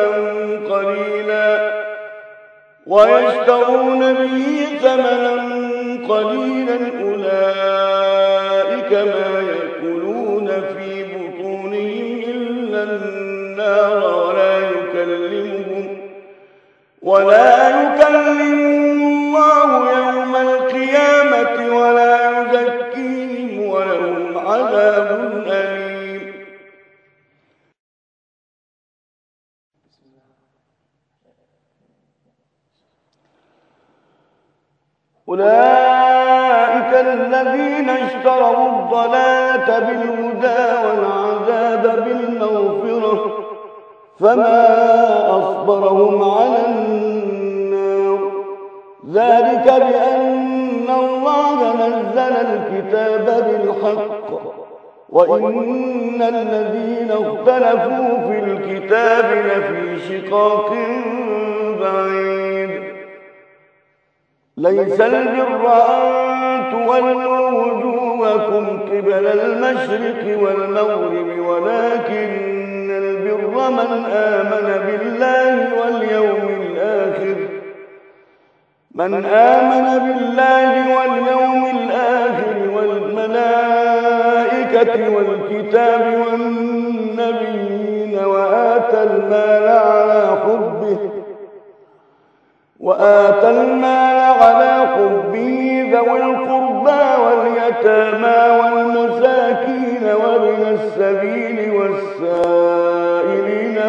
ثمنا قليلا أولئك ما يأكلون في بطونهم إلا النار ولا يكلمهم الله يوم القيامة ولا يزكيهم ولهم عذاب أليم. أولئك الذين اشتروا الضلالة بالهدى والعذاب بالمغفرة فما أصبرهم على النار. ذلك بأن الله نزل الكتاب بالحق وإن الذين اختلفوا في الكتاب لفي شقاق بعيد. ليس البر أن تولوا وجوهكم قبل المشرق والمغرب ولكن البر من آمن بالله واليوم الآخر والملائكة والكتاب والنبيين وآتى المال على حبه ذوي القربى واليتامى والمساكين وابن السبيل والسائلين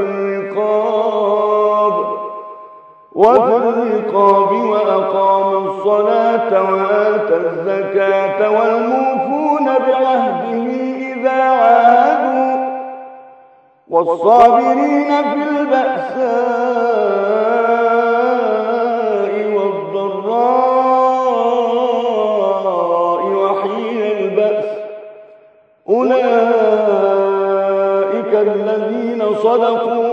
وفي الرقاب وأقام الصلاة وآتى الزكاة والموفون بعهده إذا عاهدوا والصابرين في البأساء والضراء وحين البأس. أولئك الذين صدقوا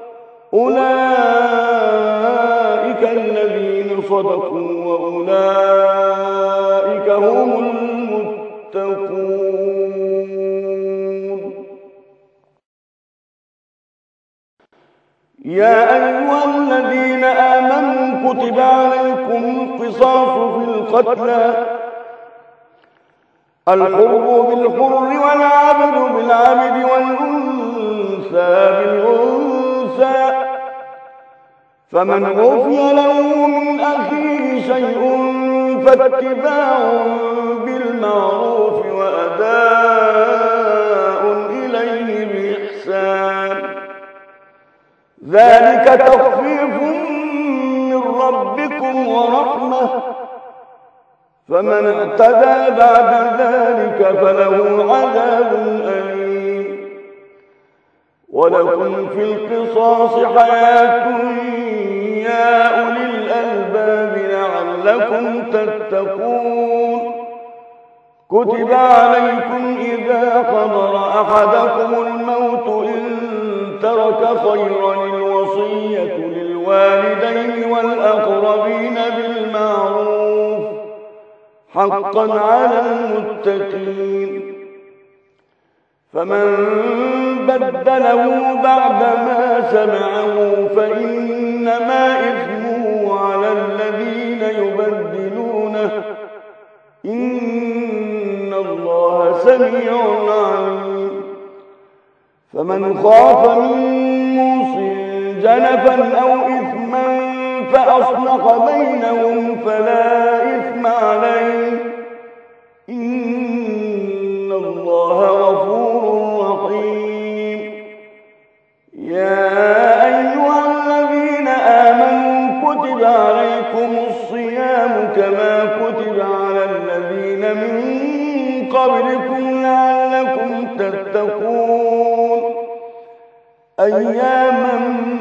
وأولئك هم المتقون. يا أيها الذين آمنوا كتب عليكم القصاص في القتلى الحر بالحر والعبد بالعبد والأنثى بالأنثى فمن عفي له من أخيه شيء فاتباع بالمعروف وأداء إليه بإحسان ذلك تخفيف من ربكم ورحمة فمن اعتدى بعد ذلك فله عذاب أليم. ولكم في القصاص حياة يا أولي الألباب لعلكم تتقون. كتب عليكم إذا حضر أحدكم الموت إن ترك خيرا الوصية للوالدين والأقربين بالمعروف حقا على المتقين. فمن بدله بعدما سمعه فإنما إثمه على الذين يبدلونه إن الله سميع عليم. فمن خاف من موص جنفا أو إثما فأصلح بينهم فلا إثم عليه إن الله غفور رحيم. يا أيها الذين آمنوا كتب عليكم الصيام كما كتب على الذين من قبلكم لعلكم تتقون أياما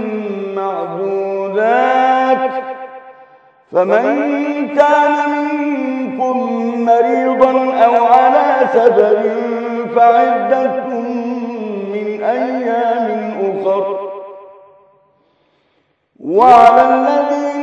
معدودات. فمن كان منكم مريضا أو على سفر فعدة من أيام أخر وعلى الذين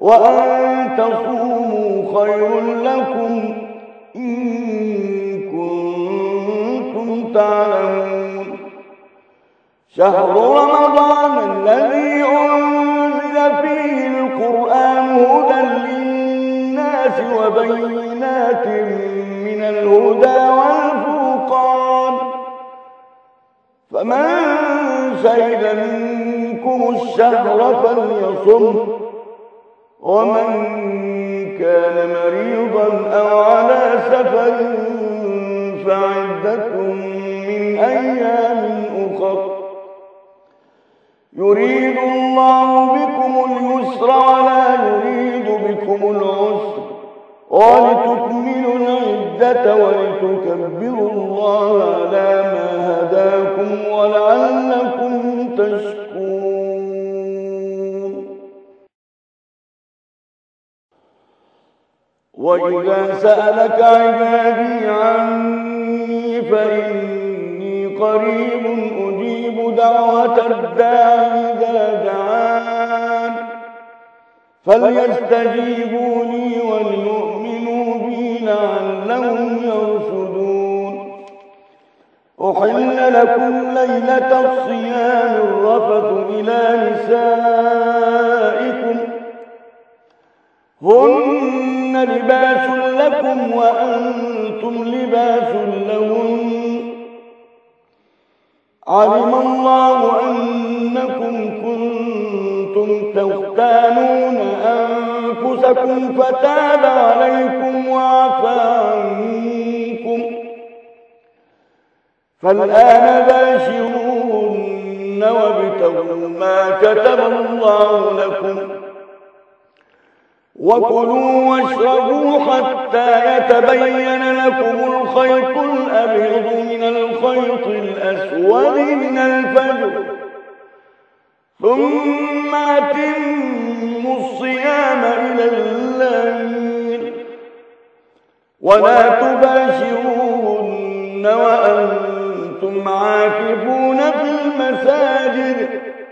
وأن تصوموا خير لكم إن كنتم تعلمون. شهر رمضان الذي أنزل فيه القرآن هدى للناس وبينات من الهدى والفرقان، فمن شهد منكم الشهر فليصم، ومن كان مريضا أو على سفر فعدة من أيام أخر. يريد الله بكم اليسر ولا يريد بكم العسر، ولتكملوا العدة ولتكبروا الله على ما هداكم ولعلكم تشكرون. وإذا سألك عبادي عني فإني قريب أجيب دعوة الداعي إذا دعان، فليستجيبوا لي وليؤمنوا بي لعلهم يرشدون. أحل لكم ليلة الصيام الرفث إلى نسائكم، هن لباس لكم وأنتم لباس لهن، علم الله أنكم كنتم تختانون أنفسكم فتاب عليكم وعفى عنكم، فالآن باشروهن وابتغوا ما كتب الله لكم، وكلوا واشربوا حتى يتبين لكم الخيط الأبيض من الخيط الأسود من الفجر، ثم أتموا الصيام إلى الليل، ولا تباشروهن وأنتم عاكفون في المساجد،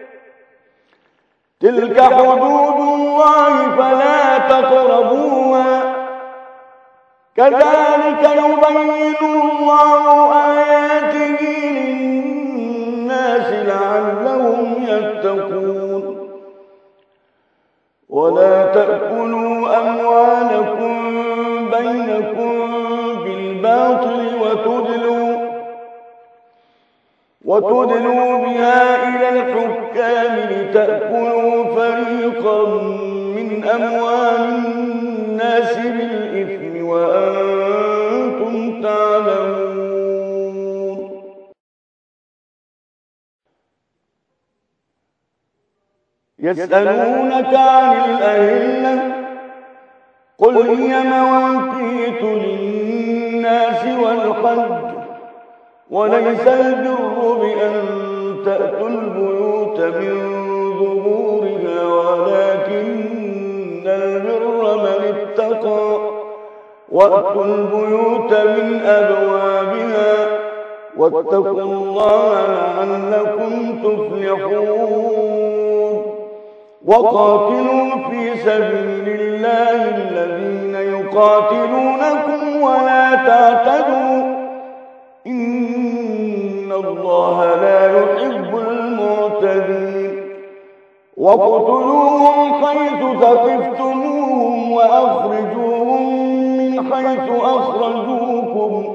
تلك حدود الله فلا تقربوها، كذلك يبين الله آياته للناس لعلهم يتقون. ولا تأكلوا أموالكم بينكم بالباطل وتدلوا بها إلى الحكام لتأكلوا فريقا من أموال الناس بالإثم وأنتم تعلمون. يسألونك عن الأهلة، قل هي مواقيت للناس والحج، وليس البر بأن تأتوا البيوت من ظهورها ولكن البر من اتقى، وأتوا البيوت من أبوابها واتقوا الله لعلكم تفلحون. وقاتلوا في سبيل الله الذين يقاتلونكم ولا تعتدوا، إن الله لا يحب المعتدين. واقتلوهم حيث ثقفتموهم وأخرجوهم من حيث أخرجوكم،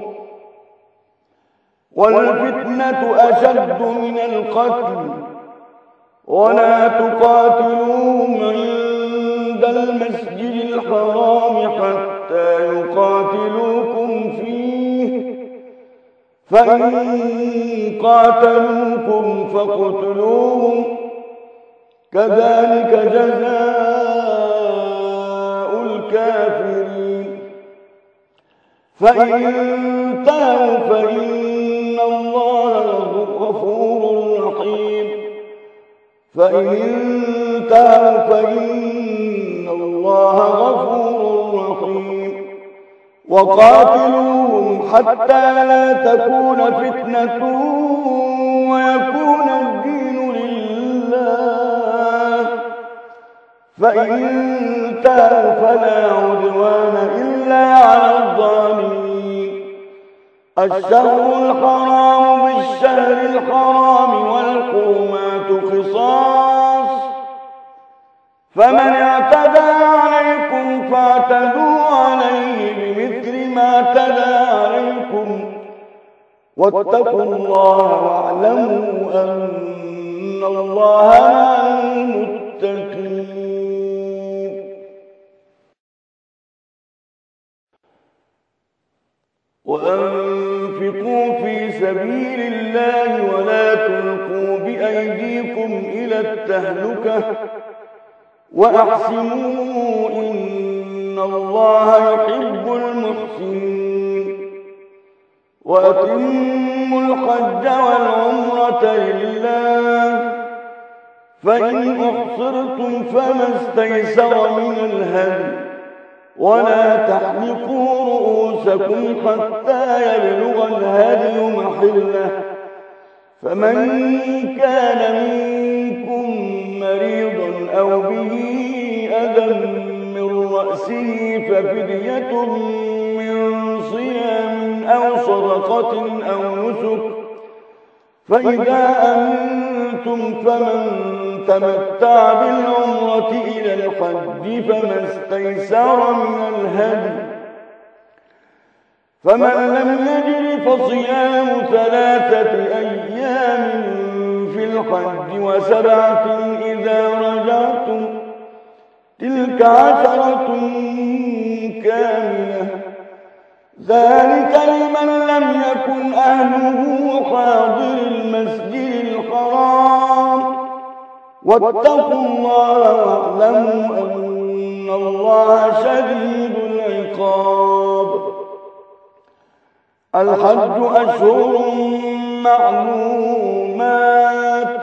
والفتنة أشد من القتل، ولا تقاتلوهم عند المسجد الحرام حتى يقاتلوكم فيه، فإن قاتلوكم فاقتلوهم، كذلك جزاء الكافرين. فإن انتهوا فإن الله غفور رحيم، وقاتلوهم حتى لا تكون فتنة ويكون الدين لله، فإن انتهوا فلا عدوان إلا على الظالمين. الشهر الحرام بالشهر الحرام والحرمات قصاص، فمن اعتدى عليكم فاعتدوا عليه بمثل ما اعتدى عليكم، واتقوا الله واعلموا أن الله مع المتقين. وأنفقوا في سبيل الله ولا تلقوا بأيديكم إلى التهلكة وأحسنوا إن الله يحب المحسنين. وأتموا الحج والعمرة لله، فإن أحصرتم فما استيسر من الهدي، ولا تحلقوا رؤوسكم حتى يبلغ الهدي محله، فمن كان منكم مريضا أو به أذى من رأسه ففدية من صيام أو صدقة أو نسك، فإذا أمنتم فمن تمتع بالعمرة إلى الحج فما استيسر من الهدي، فمن لم يجد فصيام 3 أيام في الحج و7 إذا رجعتم، تلك 10 كاملة، ذلك لمن لم يكن أهله حاضر المسجد الحرام. واتقوا الله واعلموا أن الله شديد العقاب. الحج أشهر معلومات،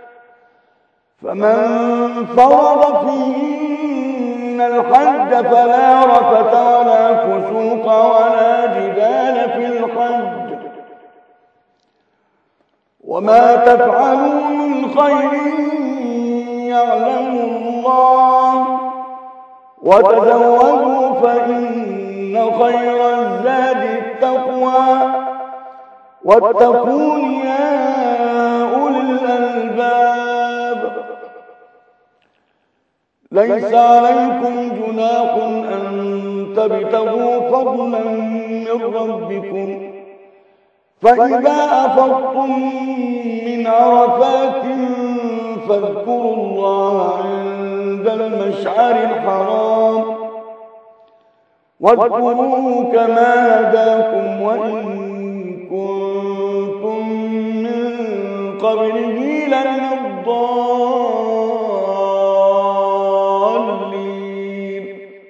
فمن فرض فيهن الحج فلا رفث ولا فسوق ولا جدال في الحج، وما تفعلوا من خير يعلمه الله، وتزودوا فإن خير الزاد التقوى، واتقون يا أولي الألباب. ليس عليكم جناح أن تبتغوا فضلا من ربكم، فإذا أفضتم من عرفات فاذكروا الله عند المشعر الحرام، واذكروه كما هداكم وإن كنتم من قبله لمن الضالين.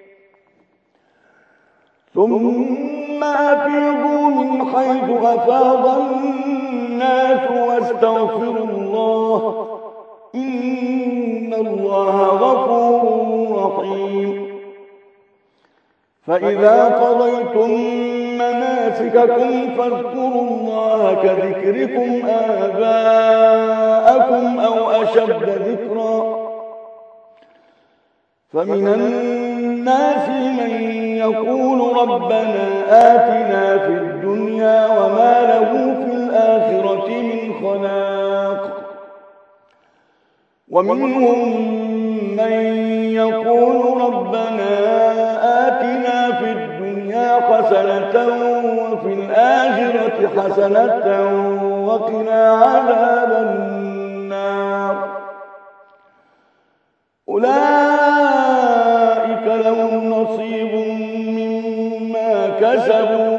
ثم أفيضوا من حيث أفاض الناس واستغفروا الله، إن الله غفور رحيم. فإذا قضيتم مناسككم فاذكروا الله كذكركم آباءكم أو أشد ذكرا، فمن الناس من يقول ربنا آتنا في الدنيا وما له في الآخرة من خلاق، ومنهم من يقول ربنا آتنا في الدنيا حسنة وفي الآخرة حسنة وقنا عذاب النار. أولئك لهم نصيب مما كسبوا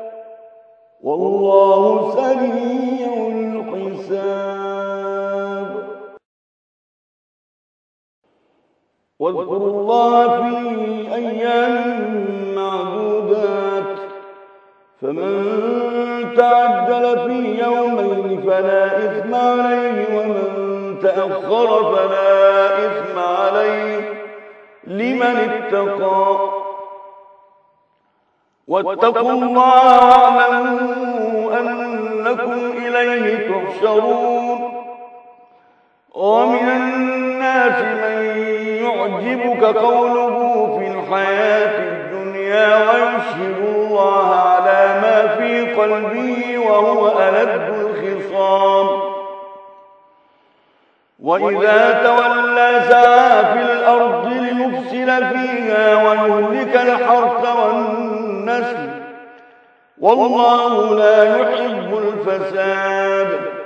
والله سريع الحساب. واذكروا الله في أيام معدودات، فمن تعجل في يومين فلا إثم عليه، ومن تأخر فلا إثم عليه لمن اتقى. واتقوا الله واعلموا أنكم إليه تحشرون. ومن الناس من يعجبك قوله يشهد الله على ما في قلبه وهو ألد الخصام وإذا تولى سعى في الأرض ليفسد فيها ويهلك الحرث والنسل والله لا يحب الفساد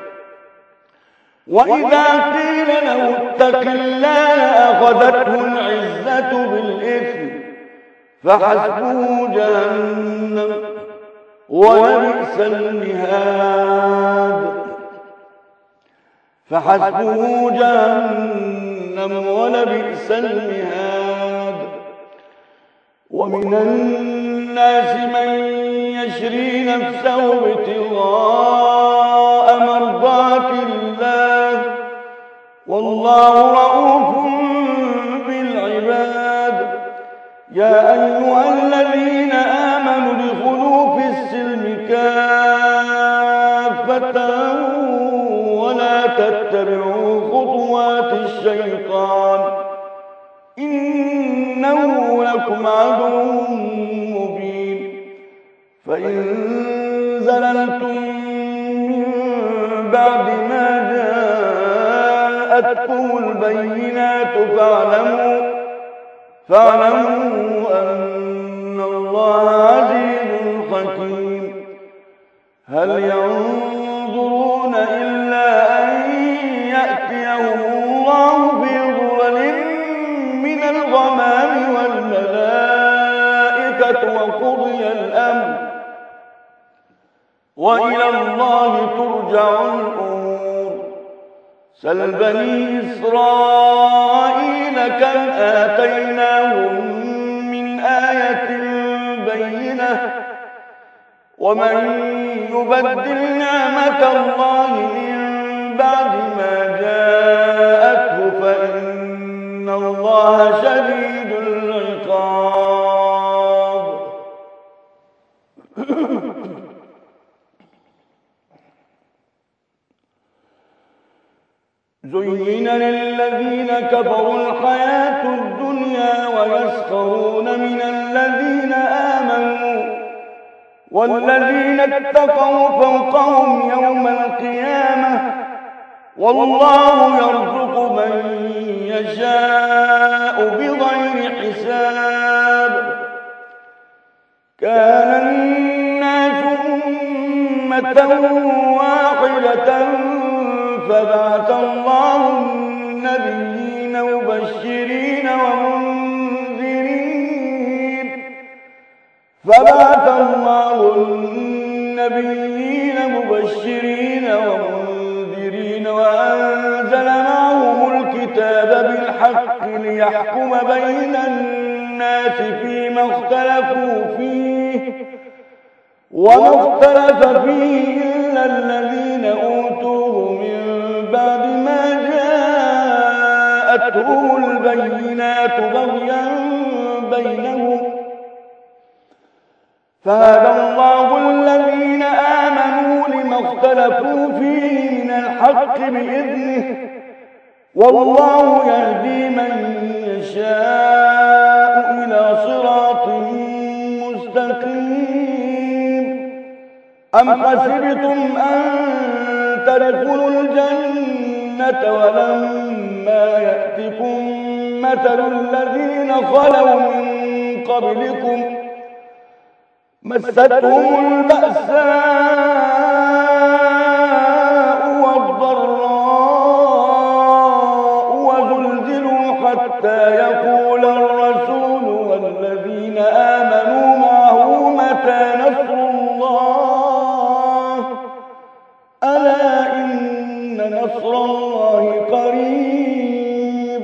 وإذا قيل له اتق الله أخذته العزة بالإثم فحسبه جهنم ولبئس المهاد فحسبه جهنم ولبئس المهاد ومن الناس من يشري نفسه ابتغاء مرضات الله والله رؤوف بالعباد يا أيها الذين آمنوا ادخلوا في السلم كافة ولا تتبعوا خطوات الشيطان إنه لكم عدو مبين فإن زللتم من بعد ما جاءتكم البينات فاعلموا أن الله عزيز حكيم هل ينظرون إلا أن يأتيهم الله في ظلل من الغمام والملائكة وقضي الأمر وإلى الله ترجع الأمور سل بني إسرائيل كم آتيناهم من آية بينة ومن يبدل نعمة الله من بعد ما جاءته فإن الله شديد العقاب زين للذين كفروا الحياة الدنيا ويسخرون من الذين آمنوا والذين اتقوا فوقهم يوم القيامة والله يرزق من يشاء بغير حساب كان الناس أمة واحدة فبعث الله النبيين مبشرين ومنذرين وأنزل معهم الكتاب بالحق ليحكم بين الناس فيما اختلفوا فيه وما اختلف فيه إلا الذين أوتوه من بعد ما جاءتهم البينات بغيا بينهم فهدى الله الذين آمنوا لما اختلفوا فيه من الحق بإذنه والله يهدي من يشاء إلى صراط مستقيم أم حسبتم أن تدخلوا الجنة ولما يأتكم مثل الذين خلوا من قبلكم مستهم البأساء والضراء وزلزلوا حتى يقول الرسول والذين آمنوا معه متى نصر الله ألا إن نصر الله قريب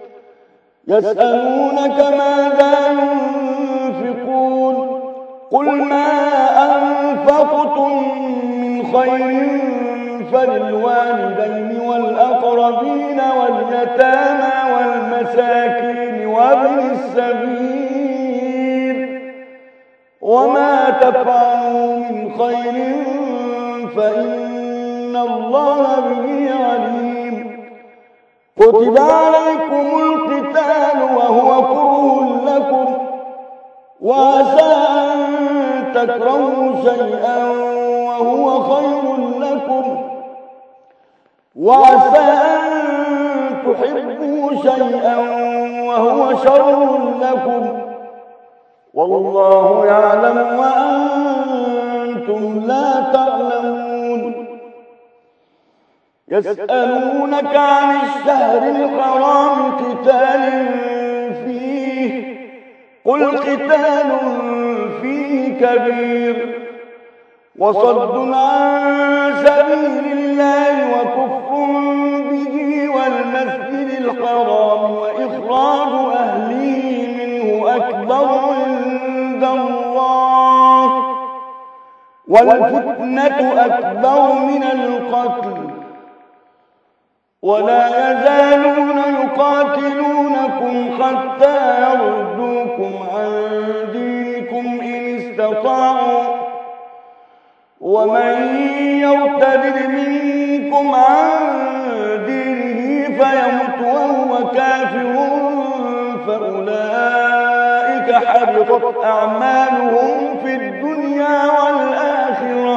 يسألونك ماذا ينفقون قل ما أنفقتم من خير فللوالدين والأقربين واليتامى والمساكين وابن السبيل وما تفعلوا من خير فإن الله به عليم كتب عليكم القتال وهو كره لكم وعسى أن تكرهوا شيئا وهو خير لكم، وعسى أن تحبوا شيئا وهو شر لكم، والله يعلم وأنتم لا تعلمون. يسألونك عن الشهر الحرام قتال فيه، قل قتال فيه كبير، وصد عن سبيل الله وكفر به والمسجد الحرام وإخراج أهله منه أكبر عند الله، والفتنة أكبر من القتل، ولا يزالون يقاتلونكم حتى يردوكم عن دينكم إن استطاعوا، ومن يرتد منكم عن دينه فيمت وهو كافر فأولئك حبطت أعمالهم في الدنيا والآخرة،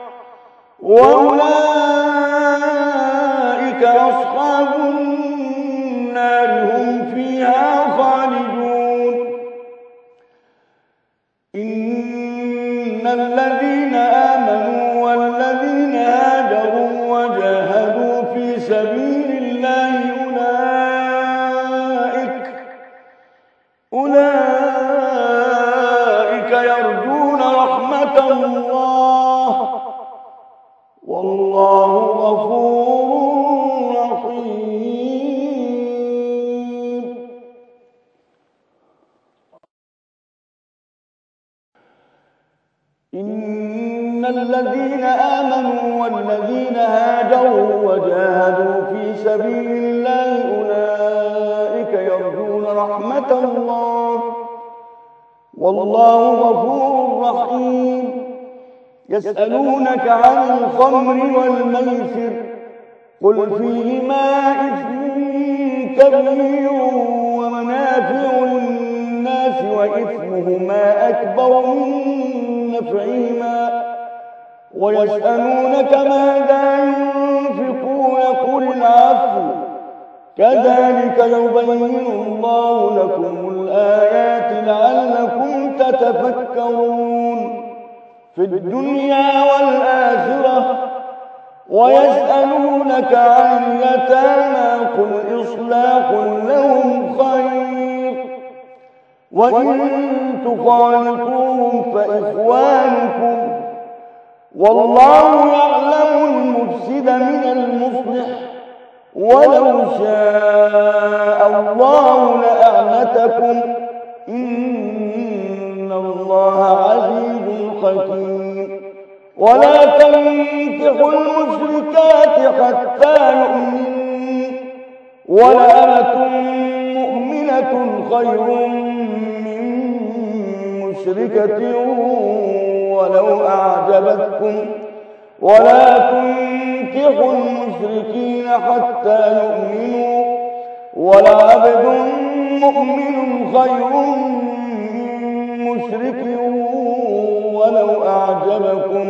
وأولئك أصحاب النار هم فيها خالدون. إن الذين آمنوا والذين هاجروا وجاهدوا في سبيل الله أولئك يرجون رحمة الله، والله غفور رحيم. إن الذين آمنوا والذين هاجروا وجاهدوا في سبيل الله أولئك يرجون رحمة الله، والله غفور رحيم. يسألونك عن الخمر والميسر، قل فيهما إثم كبير ومنافع للناس وإثمهما أكبر من نفعهما، ويسألونك ماذا ينفقون قل العفو، كذلك يبين الله لكم الآيات لعلكم تتفكرون في الدنيا والآخرة. ويسألونك عن اليتامى قل إصلاح لهم خير، وإن تخالطوهم فإخوانكم، والله يعلم المفسد من المصلح، ولو شاء الله لأعنتكم، إن الله عزيز حكيم. ولا تنكحوا المشركات حتى يؤمنوا، ولأمة مؤمنة خير من مشركة ولو أعجبتكم، ولا تنكحوا المشركين حتى يؤمنوا، ولعبد مؤمن خير من مشرك ولو أعجبكم،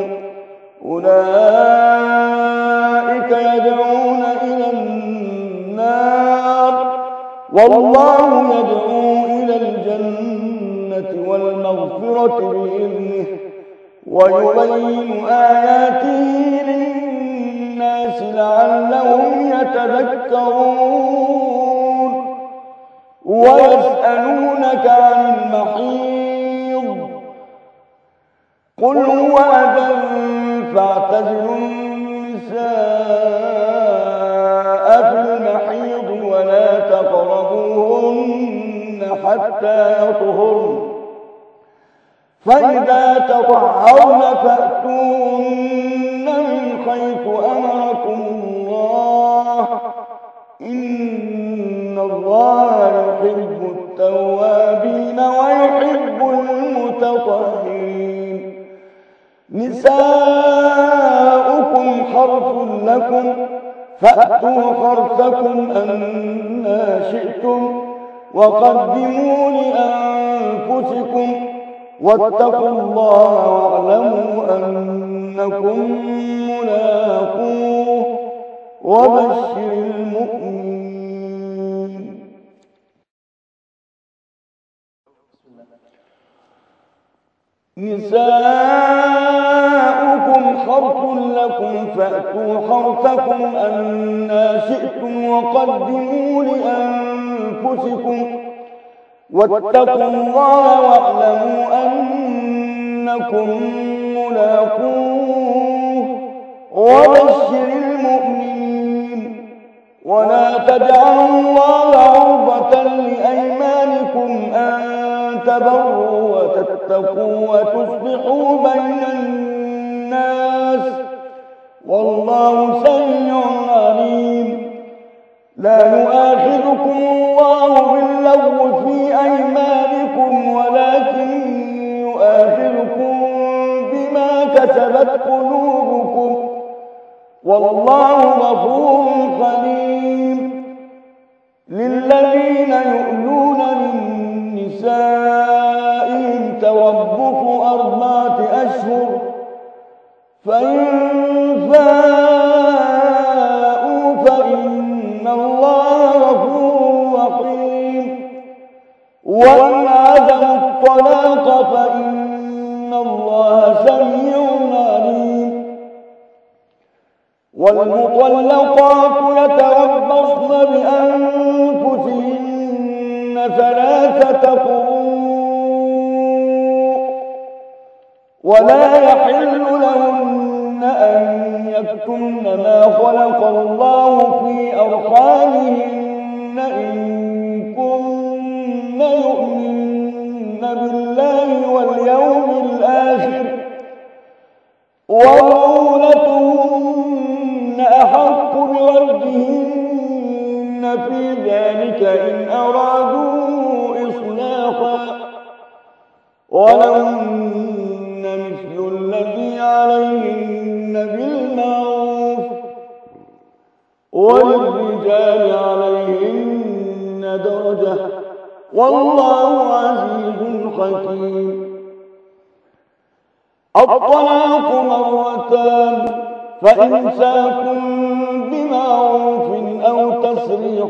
أولئك يدعون إلى النار، والله يدعو إلى الجنة والمغفرة بإذنه، ويبين آياته للناس لعلهم يتذكرون. ويسألونك عن المحيض، قل هو أذى فاعتزلوا النساء في المحيض ولا تقربوهن حتى يطهرن، فإذا تطهرن فأتوهن من حيث أمركم الله، إن الله يحب التوابين ويحب المتطهرين. نساؤكم حرث لكم فأتوا حرثكم أنى شئتم، وقدموا لأنفسكم، واتقوا الله واعلموا أنكم ملاقوه وبشر المؤمنين. نساؤكم حرث لكم فأتوا حرثكم أنى شئتم وقدموا لأنفسكم واتقوا الله واعلموا أنكم ملاقوه وبشر المؤمنين. ولا تجعلوا الله عرضة لأيمانكم أن تبروا وتتقوا وتصلحوا بين الناس والله سميع عليم. لا يؤاخذكم الله باللغو في أيمانكم ولكن يؤاخذكم بما كسبت قلوبكم والله غفور حليم. للذين يؤلون من نسائهم تربص 4 أشهر فإن فاءوا فإن الله غفور رحيم. وإن عزموا الطلاق فإن الله سميع عليم. والمطلقات يتربصن بأنفسهن 3 قروء ولا يحل لهن أن يكتمن ما خلق الله في أرحامهن إن كن يؤمن بالله واليوم الآخر وبعولتهن أحق بردهن في ذلك إن أرادوا إصلاحا ولهن مثل الذي عليهن بالمعروف وللرجال عليهن درجة والله عزيز حكيم. الطلاق 2 فإمساك بمعروف أو تسريح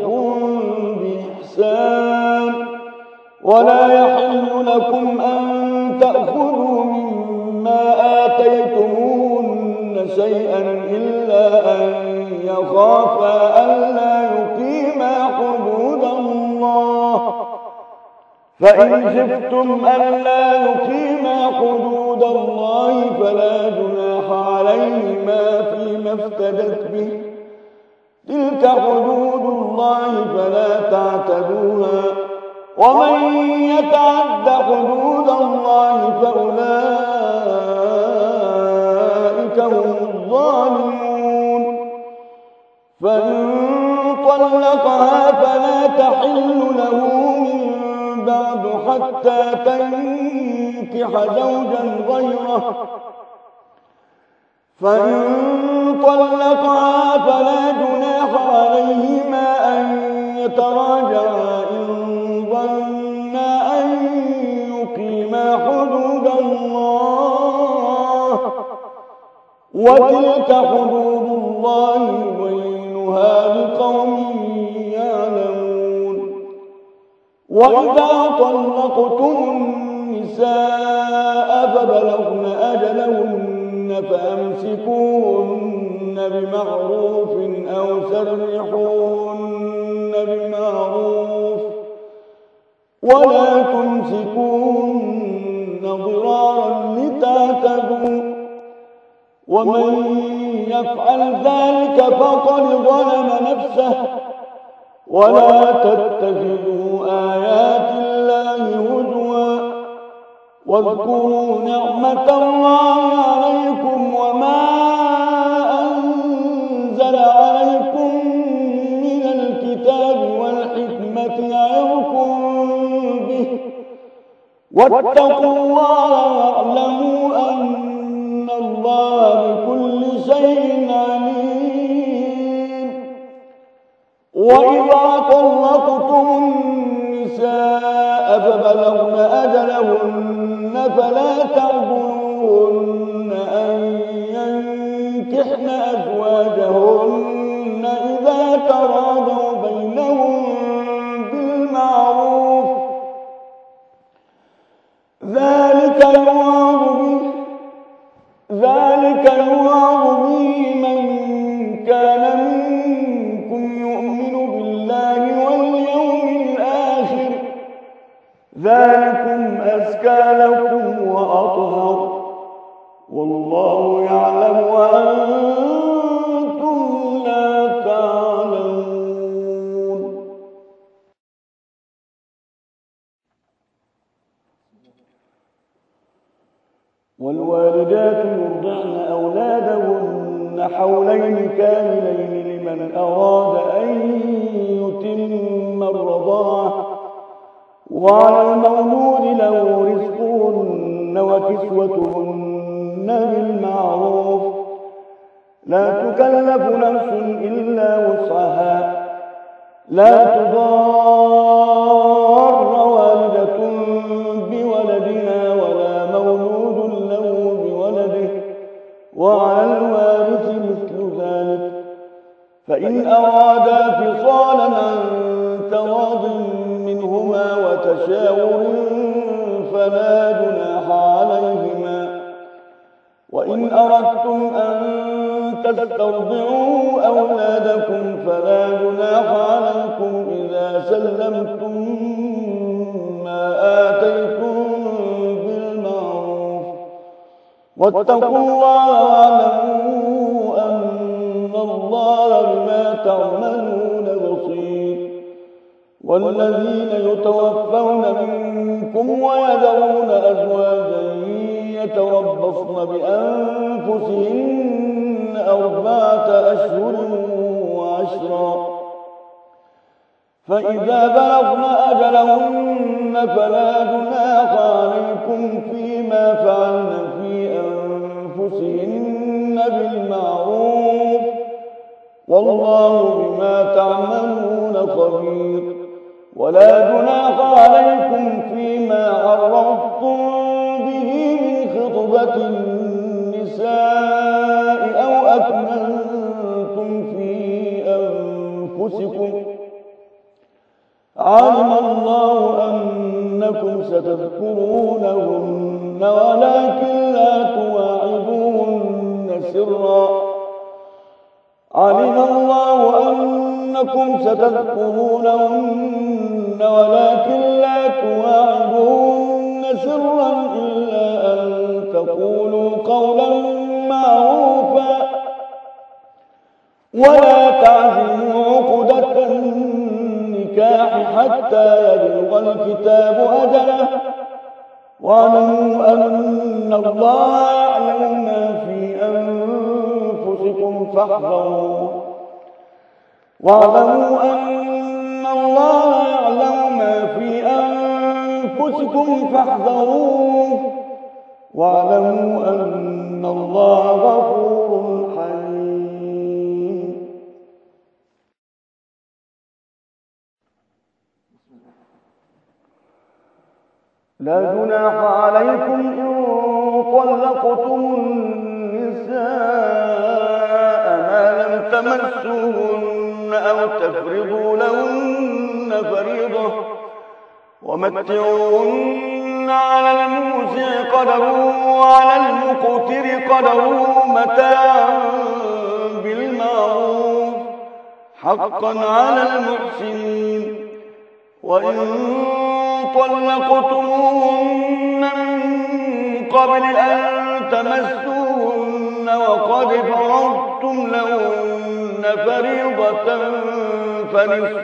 بإحسان. ولا يحل لكم أن تأخذوا مما آتيتموهن شيئا إلا أن يخافا ألا يقيما حدود الله فإن خفتم ألا يقيما حدود الله فلا جناح عليهما فيما افتدت به تلك حدود الله فلا تعتدوها ومن يتعد حدود الله فأولئك هم الظالمون. فإن طلقها فلا تحل له من بعد حتى تنكح زوجا غيره. فإن طلقها فلا جناح عليهما أن يتراجعا إن ظنا أن يقيما حدود الله وتلك حدود الله يبينها لقوم يعلمون. وإذا طلقتم النساء فبلغن أجلهن فأمسكوهن بمعروف أو سرحوهن بمعروف ولا تمسكوهن ضرارا لتعتدوا ومن يفعل ذلك فقد ظلم نفسه. ولا تتخذوا آيات الله هزوا واذكروا نعمة الله عليكم وما أنزل عليكم من الكتاب والحكمة يعظكم به واتقوا الله واعلموا أن الله بكل شيء عليم. وإذا طلقتم النساء فبلغن أجلهن فلا تعضلوهن أن ينكحن أزواجهن إذا تراضوا بينهم بالمعروف ذلك يوعظ به من كان منكم يؤمن بالله واليوم الآخر ذلكم أزكى لكم وأطهر والله يعلم وأنتم لا تعلمون. والوالدات يرضعن أولادهن حولين كاملين لمن أراد أن يتم الرضاعة وعلى المولود له رزقهن وكسوتهن بالمعروف لا تكلف نفس إلا وسعها لا تضار والدة بولدها ولا مولود له بولده وعلى الوارث مثل ذلك فإن أرادا فصالا عن تراض منهما وتشاور فلا جناح عليهما وإن أردتم أن تسترضعوا أولادكم فلا جناح عليكم إذا سلمتم ما آتيتم بالمعروف واتقوا الله واعلموا أن الله بما تعملون بصير. والذين يتوفون منكم ويذرون أزواجا يتربصن بأنفسهن 4 أشهر وعشرا فإذا بلغن أجلهن فلا جناح عليكم فيما فعلن في أنفسهن بالمعروف والله بما تعملون خبير. ولا جناح عليكم فيما عرضتم به من خطبة النساء أو أكننتم في أنفسكم علم الله أنكم ستذكرونهن ولكن لا تواعدوهن سرا علم الله أنكم ستذكرونهن ولكن لا تواعدوهن سرا إلا أن تقولوا قولا معروفا ولا تعزموا عقدة النكاح حتى يبلغ الكتاب أجله واعلموا أن الله يعلم ما في أنفسكم فاحذروه واعلموا أن الله يعلم ما في أنفسكم فاحذروه واعلموا أن الله غفور حليم. لا جناح عليكم إن طلقتم النساء ما لم تمسوهن أو تفرضوا لهن فريضة ومتعوهن على الموسع قدره وعلى المقتر قدره متاعا بالمعروف حقا على المحسنين. وإن طلقتموهن من قبل أن تمسوهن وقد فرضتم لهن فريضة فنصف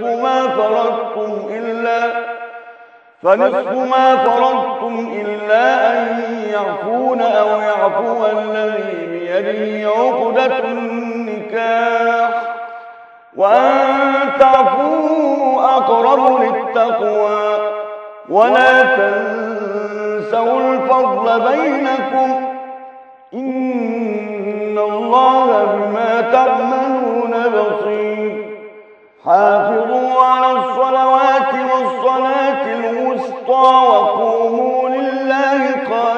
ما فرضتم إلا أن يعفون أو يعفو الذي بيده عقدة النكاح وأن تعفوا أقرب للتقوى ولا تنسوا الفضل بينكم إن الله بما تعملون بصير. حافظوا على الصلوات والصلاة الوسطى وقوموا لله قانتين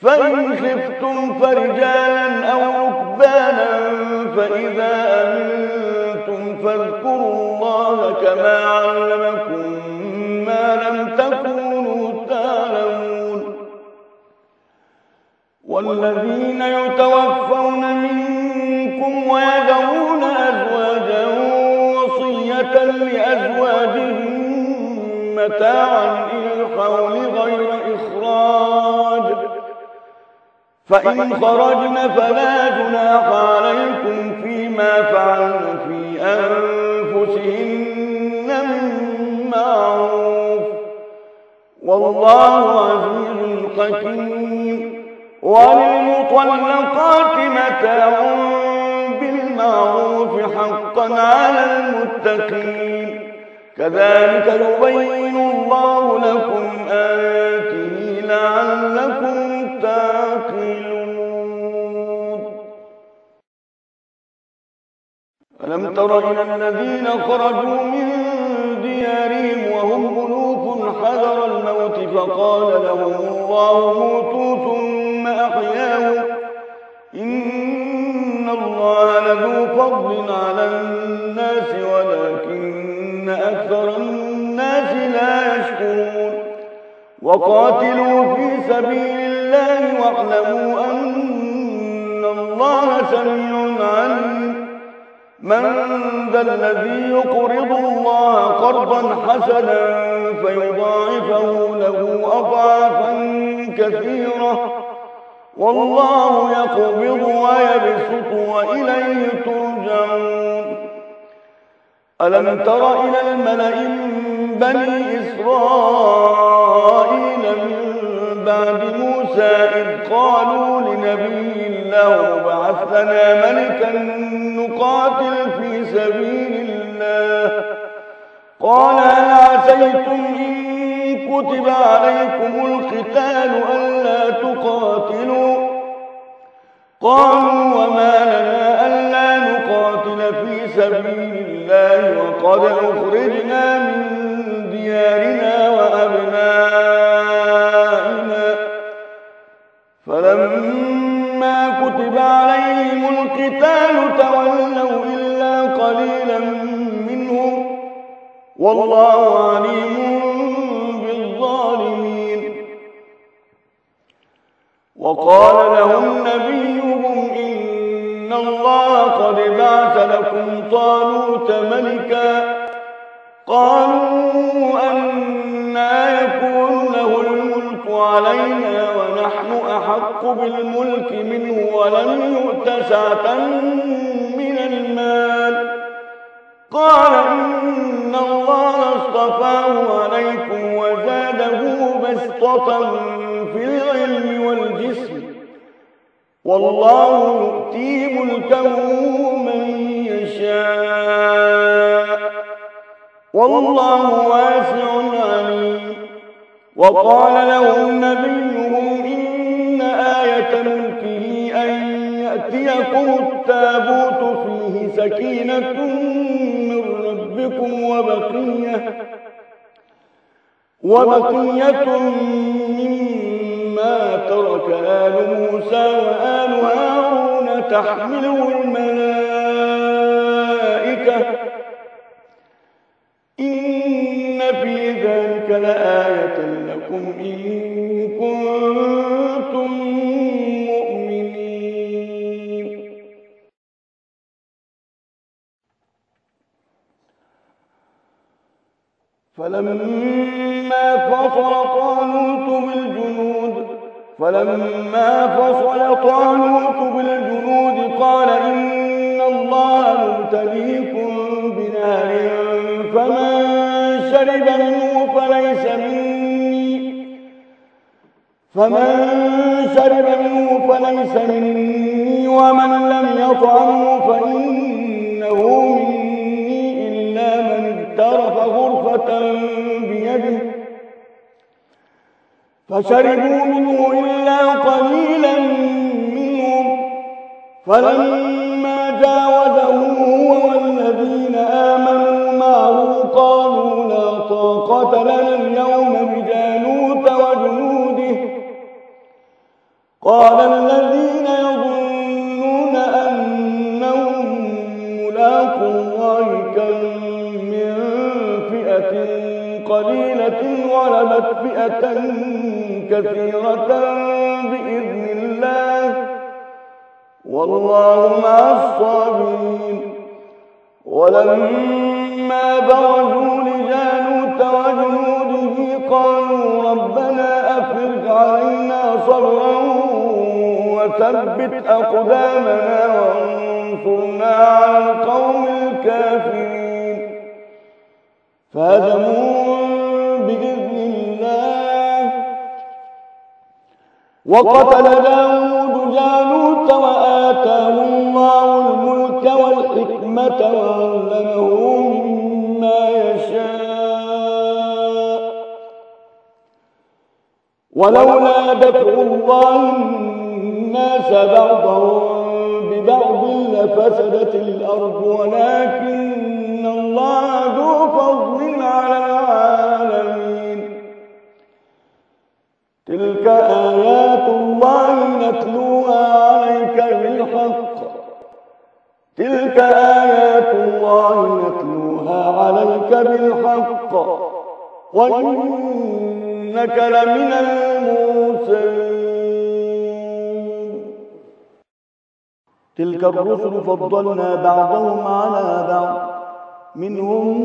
فإن خفتم فرجالا أو ركبانا فإذا أمنتم فاذكروا الله كما علمكم ما لم تكونوا تعلمون. والذين يتوفون منكم ويذرون أزواجا وصية لأزواجهم متاعا إلى الحول غير إخراج، فإن خرجن فلا جناح عليكم فيما فعلن في أنفسهن من معروف، والله عزيز حكيم. وللمطلقات متاع بالمعروف حقا على المتقين، كذلك يبين الله لكم آياته لعلكم تعقلون. ألم تر إلى الذين خرجوا من ديارهم وهم ألوف حذر الموت فقال لهم الله موتوا ثم أحياهم، إن الله لذو فضل على الناس ولكن أكثر الناس لا يشكرون. وقاتلوا في سبيل الله واعلموا أن الله سميع عليم. من ذا الذي يقرض الله قرضا حسنا فيضاعفه له أضعافا كثيرة، والله يقبض ويبسط وإليه ترجعون. ألم تر إلى الملأ من بني إسرائيل من بعد موسى إذ قالوا لنبي الله ابعث لنا ملكا نقاتل في سبيل الله، قال هل عسيتم إن كتب عليكم القتال ألا تقاتلوا؟ قالوا وما لنا ألا نقاتل في سبيل الله وقد أخرجنا من ديارنا وأبنائنا، فلما كتب عليهم القتال تولوا إلا قليلا منهم، والله عليم بالظالمين. وقال لهم نبيهم إن الله قد بعث لكم طالوت ملكا، قالوا أنى يكون له الملك علينا ونحن أحق بالملك منه ولم يؤت سعة من المال، قال إن الله اصطفاه عليكم وزاده بسطة في العلم والجسم، والله يؤتي ملكه من يشاء، والله واسع عليم. وقال لهم نبيهم إن آية ملكه أن يأتيكم التابوت فيه سكينة من ربكم وبقية مما ترك آل موسى وآل هارون تحمله الملائكة، إن في ذلك لآية لكم إن كنتم مؤمنين. فلما فصل طالوت بالجنود قال إن الله مبتليكم بنهر فمن شرب منه فليس مني ومن لم يطعمه فإنه مني إلا من اغترف غرفة بيده، فشربوا منه إلا قليلا منهم، فلما جاوزه هو والذين آمنوا معه قالوا لا طاقة لنا اليوم بجالوت وجنوده، كثيرة بإذن الله، والله مع الصابرين. ولما برزوا لجالوت وجنوده قالوا ربنا أفرغ علينا صبرا وثبت أقدامنا وانصرنا على القوم الكافرين. فهزموهم بإذن الله. وقتل داود جالوت وآتاه الله الملك والحكمة وعلمه مما يشاء. ولولا دفع الله الناس بعضهم ببعض لفسدت الأرض ولكن الله ذو فضل على العالمين. تلك آيات الله نتلوها عليك بالحق وإنك لمن المرسلين. تلك الرسل فضلنا بعضهم على بعض، منهم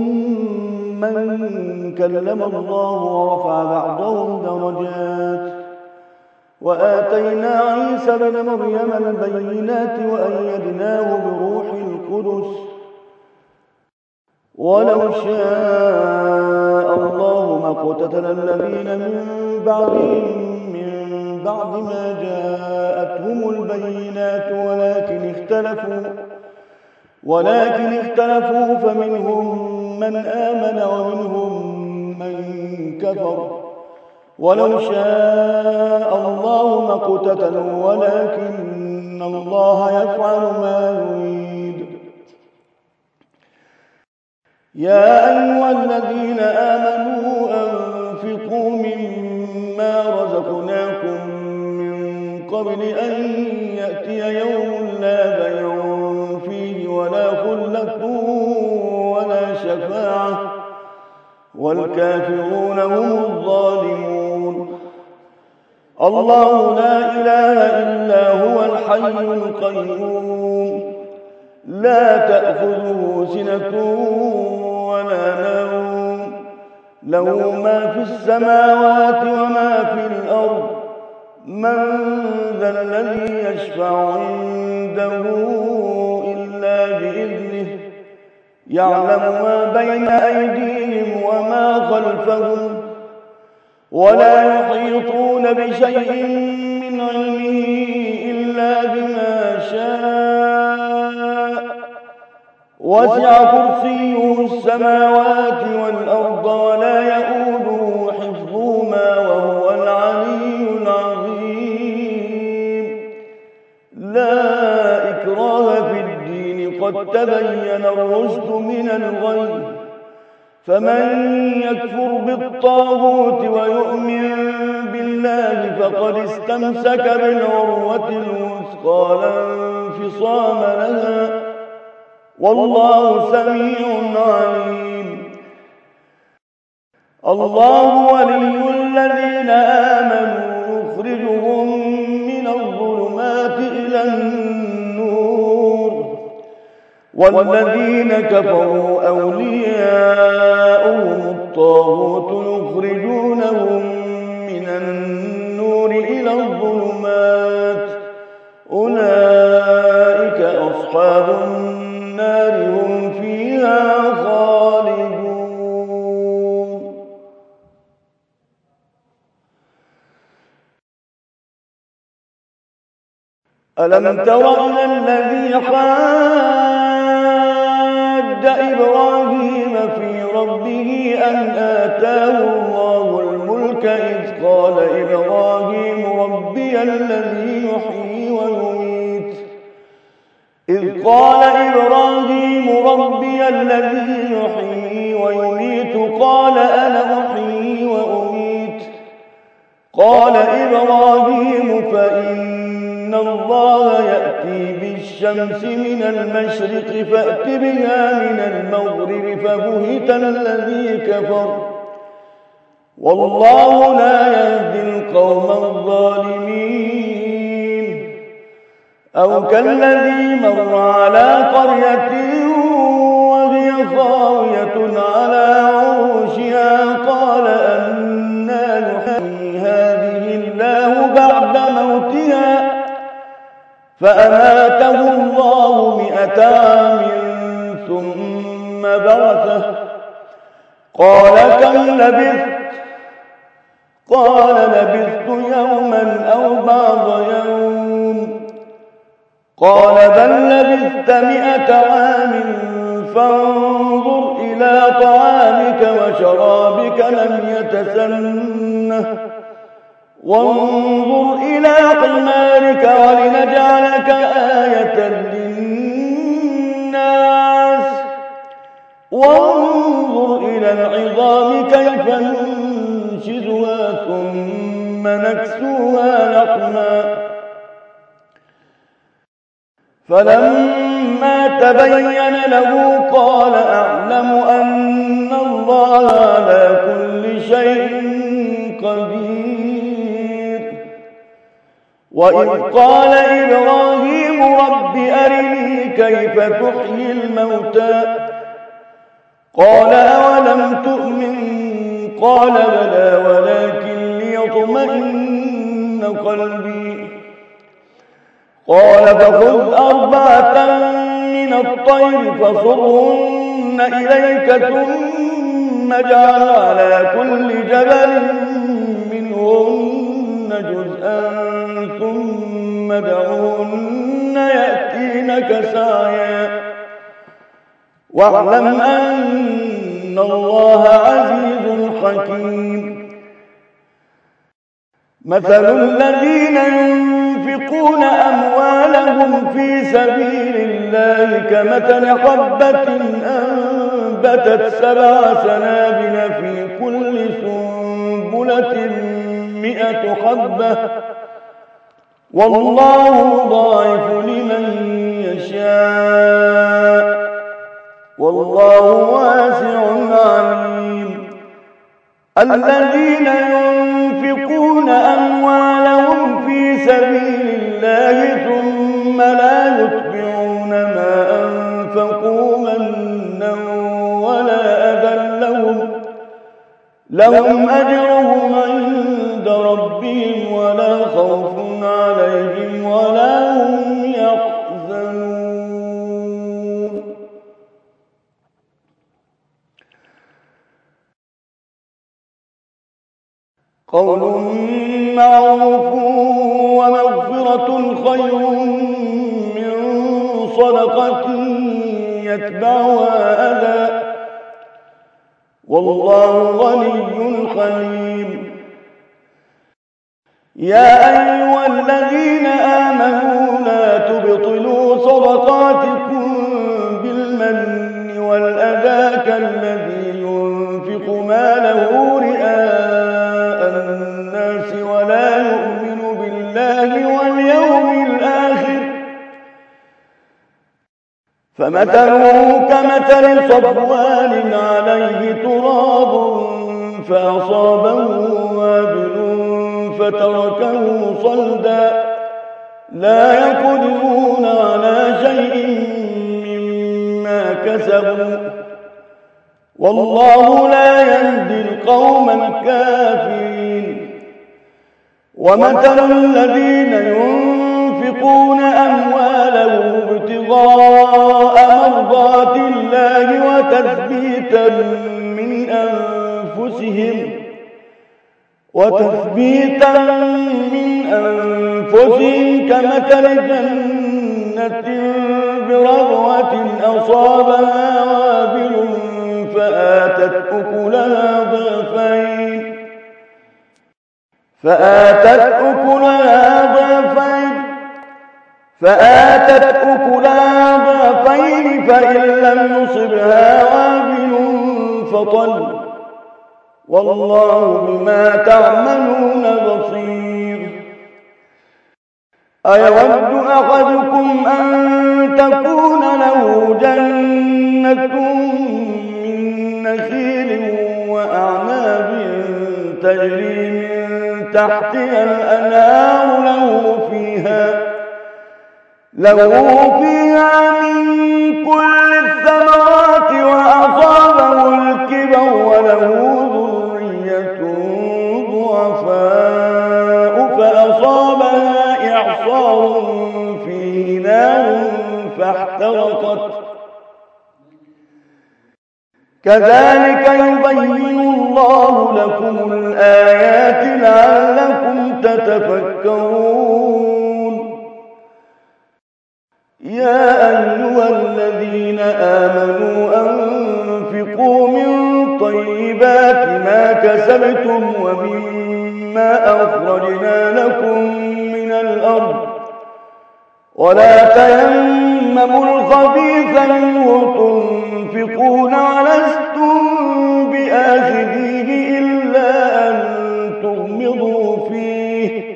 من كلم الله ورفع بعضهم درجات، وآتينا عيسى بن مريم البينات وأيدناه بروح القدس. ولو شاء الله ما اقتتل الذين من بعدهم من بعد ما جاءتهم البينات ولكن اختلفوا فمنهم من آمن ومنهم من كفر. ولو شاء الله ما اقتتلوا ولكن الله يفعل ما يريد. يا أيها الذين آمنوا أنفقوا مما رزقناكم من قبل أن يأتي يوم لا بيع فيه ولا خلة ولا شفاعة والكافرون هم الظالمون. الله لا إله إلا هو الحي القيوم، لا تأخذه سنة ولا نوم، له ما في السماوات وما في الأرض. من ذا الذي يشفع عنده إلا بإذنه، يعلم ما بين أيديهم وما خلفهم، ولا يحيطون بشيء من علمه إلا بما شاء. وسع كرسيه السماوات والأرض ولا يئوده حفظهما وهو العلي العظيم. لا إكراه في الدين، قد تبين الرشد من الغي. فمن يكفر بالطاغوت ويؤمن بالله فقد استمسك بالعروة الوثقى لا انفصام لها، والله سميع عليم. الله ولي الذين آمنوا يخرجهم من الظلمات إلى النور، والذين كفروا أولياؤهم الطاغوت يخرجونهم من النور إلى الظلمات. أولئك أصحاب النار هم فيها خالدون. ألم تر إلى الذي حاج إبراهيم في ربه أن آتاه الله الملك إذ قال إبراهيم ربي الذي يحيي ويميت قال أنا أحيي وأميت. قال إبراهيم فإن الله يأتي بالشمس من المشرق فأت بها من المغرب فبهت الذي كفر، والله لا يهدي القوم أو كالذي مر على قرية وهي خاوية على عروشها قال أنى يحيي هذه الله بعد موتها فأماته الله 100 عام ثم بعثه قال كم لبثت قال لبثت يوما أو بعض يوم قال بل لبثت 100 عام فانظر إلى طعامك وشرابك لم يتسنه وانظر إلى حمارك ولنجعلك آية للناس وانظر إلى العظام كيف ننشزها ثم نكسوها لحما فلما تبين له قال أعلم أن الله على كل شيء قدير وإذ قال إبراهيم رب أرني كيف تحيي الموتى قال أولم تؤمن قال بلى ولكن ليطمئن قلبي قال فخذ 4 من الطير فصرهن إليك ثم اجعل على كل جبل منهن جزءا ثم ادعهن يأتينك سعيا واعلم أن الله عزيز حكيم مثل الذين ينفقون أموالهم في سبيل الله كمثل حبة أنبتت 7 سنابل في كل سنبلة 100 حبة والله ضاعف لمن يشاء والله واسع عليم الذين ينفقون أموالهم في سبيل الله ثم لا يتبعون ما أنفقوا منا ولا أذى لهم أجرهم عند ربهم ولا خوف عليهم ولا هم يحزنون قول معروف ومغفرة خير من صدقة يتبعها أذى والله غني حليم يا أيها الذين آمنوا لا تبطلوا صدقاتكم بالمن والأذى كالذي ينفق ماله رئاء الناس ولا يؤمن بالله واليوم الآخر فمثله كمثل صفوان عليه تراب فأصابه وابل فتركه صلدا لا يقدرون على شيء مما كسبوا والله لا يهدي القوم الكافرين ومثل الذين ينفقون أموالهم ابتغاء مرضات الله وتثبيتا من أنفسهم كمثل جنة بربوة أصابها وابل فآتت أكلها ضعفين فإن لم يصبها وابل فطل والله بما تعملون بصير أيود أحدكم أن تكون له جنة من نخيل وأعناب تجري من تحتها الأنهار له فيها من كل الثمرات وأصابه الكبر وله ذرية ضعفاء فأصابها إعصار فيه نار فاحترقت كذلك يبين الله لكم الآيات لعلكم تتفكرون يا أيها الذين آمنوا أنفقوا من طيبات ما كسبتم ومما أخرجنا لكم من الأرض ولا تيمموا الخبيث منه تنفقون ولستم بآخذيه إلا أن تغمضوا فيه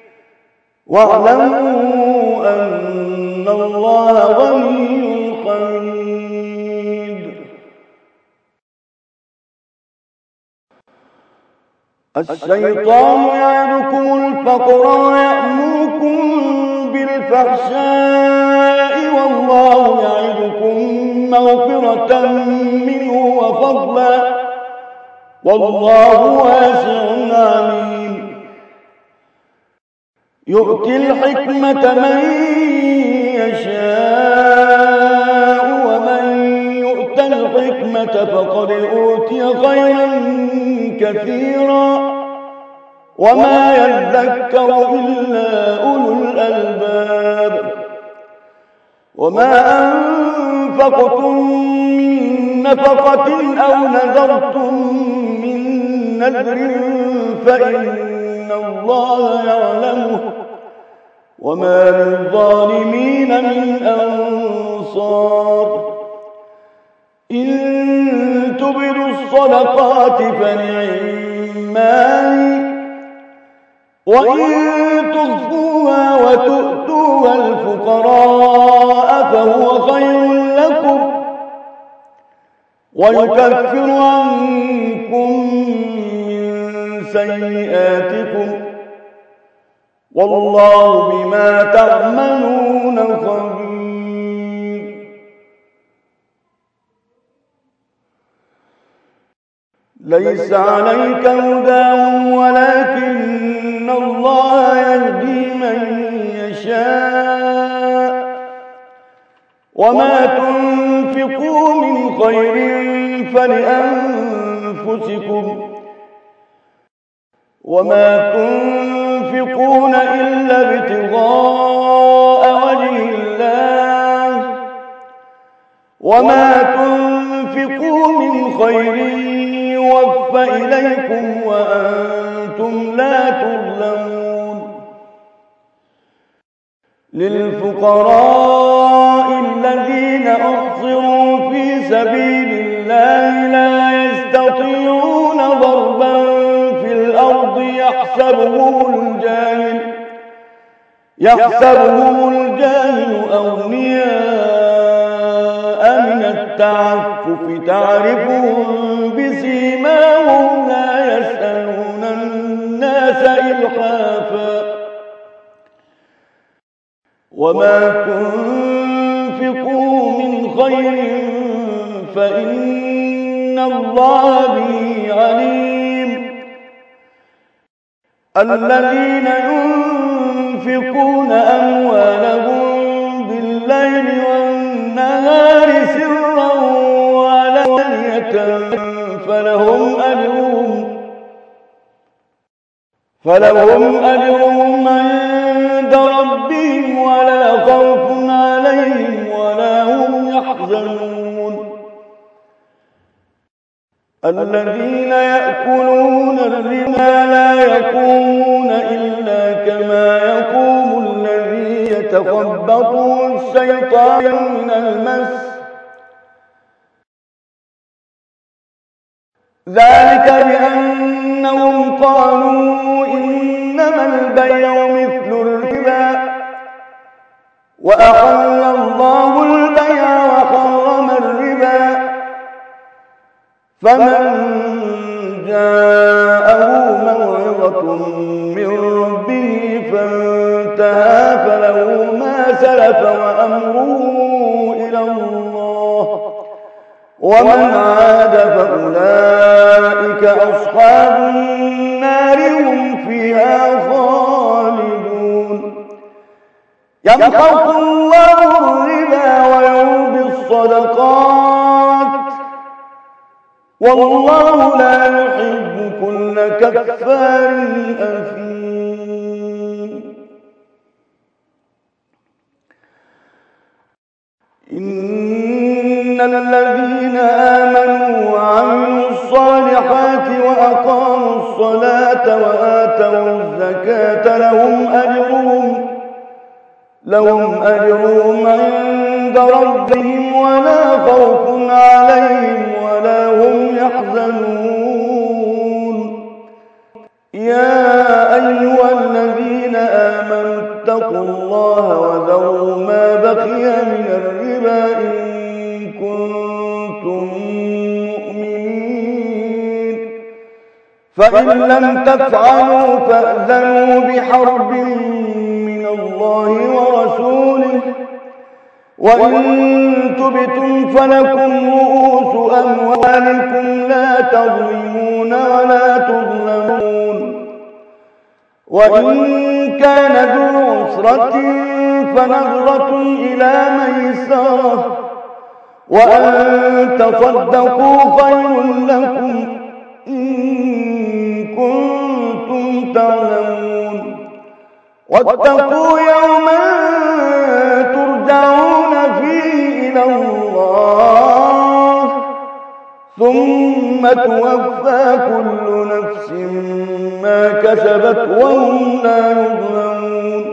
واعلموا أن الله غني حميد. الشيطان يعدكم الفقر ويأمركم بالفحشاء والله يعدكم مغفرة منه وفضلا والله واسع عليم. يؤتي الحكمة من يشاء ومن يؤت الحكمة فقد أوتي خيرا كثيرا وما يذكر إلا أولو الألباب. وما أنفقتم من نفقة أو نذرتم من نذر فإن الله يعلمه وما للظالمين من أنصار. إن تبدوا الصدقات فنعما وإن تخفوها وتؤتوها الفقراء فهو خير لكم ويكفر عنكم من سيئاتكم والله بما تعملون خبير. ليس عليك هداهم ولكن الله يهدي من يشاء وما تنفقوا من خير فلأنفسكم وما تنفقون إلا ابتغاء وجه الله وما تنفقوا من خير يوفى إليكم وأنتم لا تظلمون. للفقراء الذين أحصروا في سبيل الله لا يستطيعون ضربا في الأرض يحسبهم الجاهل أغنياء من التعفف تعرفهم بسيماهم لا يسألون الناس إلحافا وما تنفقوا من خير فإن الله به عليم. الذين ينفقون أموالهم بالليل والنهار سرا وعلانية فلهم أجرهم عند ربهم ولا خوف عليهم ولا هم يحزنون. الذين يأكلون الربا لا يقومون إلا كما يقوم الذي يتخبطه الشيطان من المس ذلك بأنهم قالوا إنما البيع مثل الربا وأحل الله البيع وحرم الربا فمن جاءه موعظة من ربه فانتهى فله ما سلف فأمره إلى الله، ومن عاد فأولئك أصحاب النار هم فيها خالدون. يمحق الله الربا ويربي الصدقات، والله لا يحب كل كفار أثيم. إن الذين آمنوا وعملوا الصالحات وأقاموا الصلاة وآتوا الزكاة لهم أجرهم عند ربهم ولا خوف عليهم ولا هم يحزنون. يا أيها الذين آمنوا اتقوا الله وذروا ما بقي من الربا إن كنتم مؤمنين، فإن لم تفعلوا فأذنوا بحرب من الله ورسوله، وإن تبتم فلكم رؤوس أموالكم لا تظلمون ولا تظلمون. وإن كان ذو عسرة فنظرة إلى ميسرة، وأن تصدقوا خير لكم إن كنتم تعلمون. واتقوا يوما ترجعون فيه إلى الله ثم توفى كل نفس ما كسبت وهم لا يظلمون.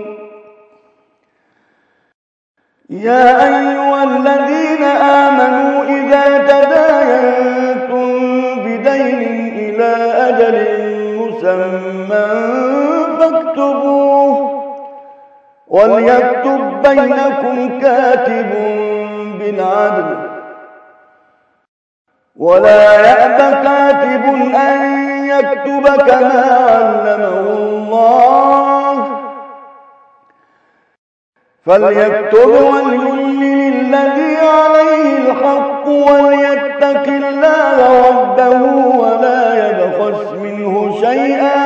يا أيها الذين آمنوا إذا تداينتم بدين إلى أجل مسمى فاكتبوه، وليكتب بينكم كاتب بالعدل، ولا يأب كاتب أن يكتب كما علمه الله، فليكتب وليملل الذي عليه الحق وليتق الله ربه ولا يبخس منه شيئا،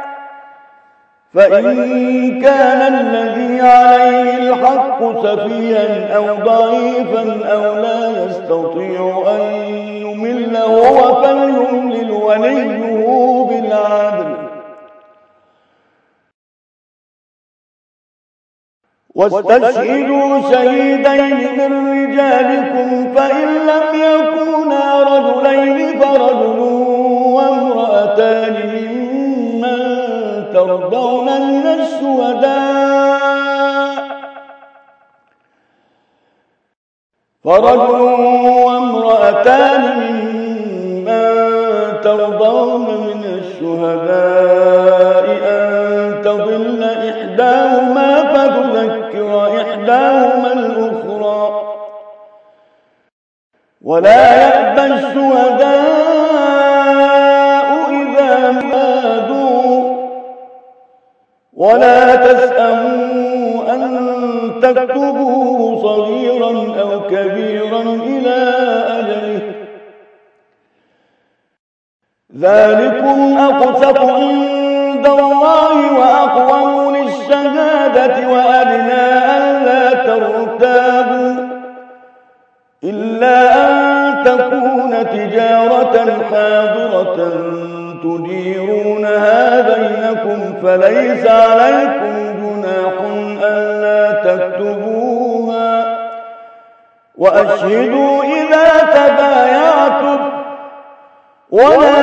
فإن كان الذي عليه الحق سفيها أو ضعيفا أو لا يستطيع أن يمل هو فليملل وليه بالعدل. واستشهدوا شهيدين من رجالكم فإن لم يكونا رجلين فرجل وامرأتان ممن ترضون من الشهداء، فرجل وامرأتان ممن ترضون من الشهداء أن تضل إحداهما فتذكر إحداهما الأخرى، ولا يأبى الشهداء إذا ما دعوا، ولا تسأموا أن تكتبوه صغيرا أو كبيرا إلى أجله، ذلكم أقسط عند الله وأقوم للشهادة وأدنى ألا ترتابوا، إلا أن تكون تجارة حاضرة تديرونها بينكم فليس عليكم جناح ألا تكتبوها، وأشهدوا إذا تبايعتم، ولا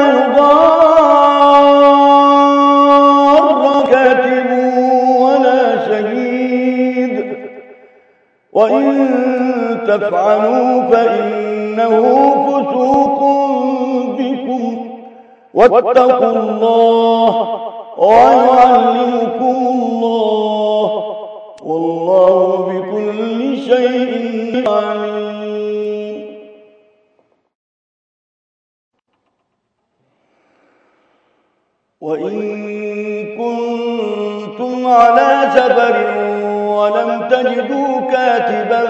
يضار كاتب ولا شهيد، وإن تفعلوا فإنه فسوق بكم، واتقوا الله ويعلمكم الله، والله بكل شيء عليم. وإن كنتم على سفر ولم تجدوا كاتبا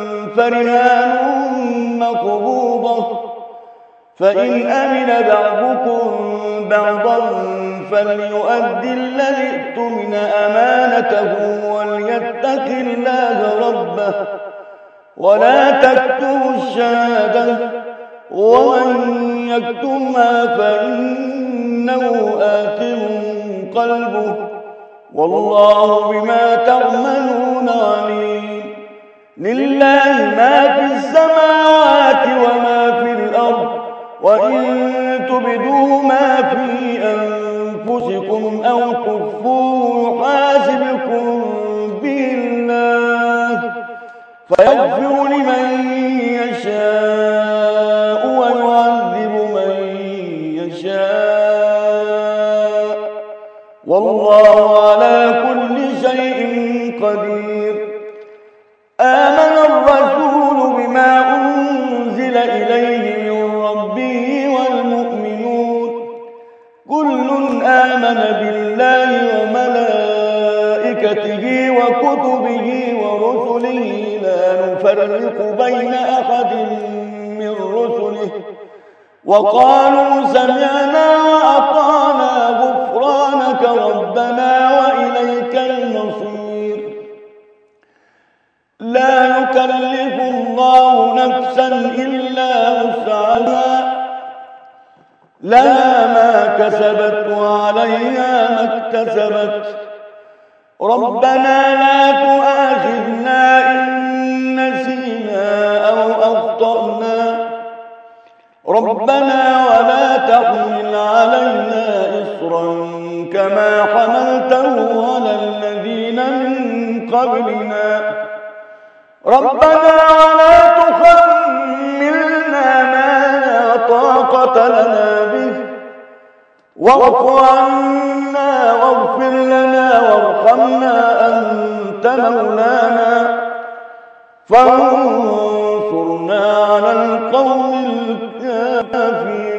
فرهان مقبوضة، فإن أمن بعضكم بعضا فليؤدي الذي ائتمن أمانته وليتق الله ربه ولا تكتموا الشهادة ومن يكتمها فإنه آثم قلبه والله بما تعملون عليم. لله ما في السماوات وما في الأرض وإن تبدوا ما في أنفسكم أو تخفوه يحاسبكم به الله فيغفر لمن يشاء ويعذب من يشاء والله على كل شيء قدير. آمن الرسول بما أنزل إليه من ربه والمؤمنون كل آمن بالله وملائكته وكتبه ورسله لا نفرق بين أحد من رسله وقالوا سمعنا وأطعنا غفرانك ربنا وإليك المصير. لا يكلف الله نفسا إلا وسعها لها ما كسبت وعليها ما اكتسبت ربنا لا تؤاخذنا إن نسينا أو أخطأنا ربنا ولا تحمل علينا إصرا كما حملته على الذين من قبلنا ربنا ولا تحملنا ما لا طاقة لنا به واعف عنا واغفر لنا وارحمنا أنت مولانا فانصرنا على القوم الكافرين.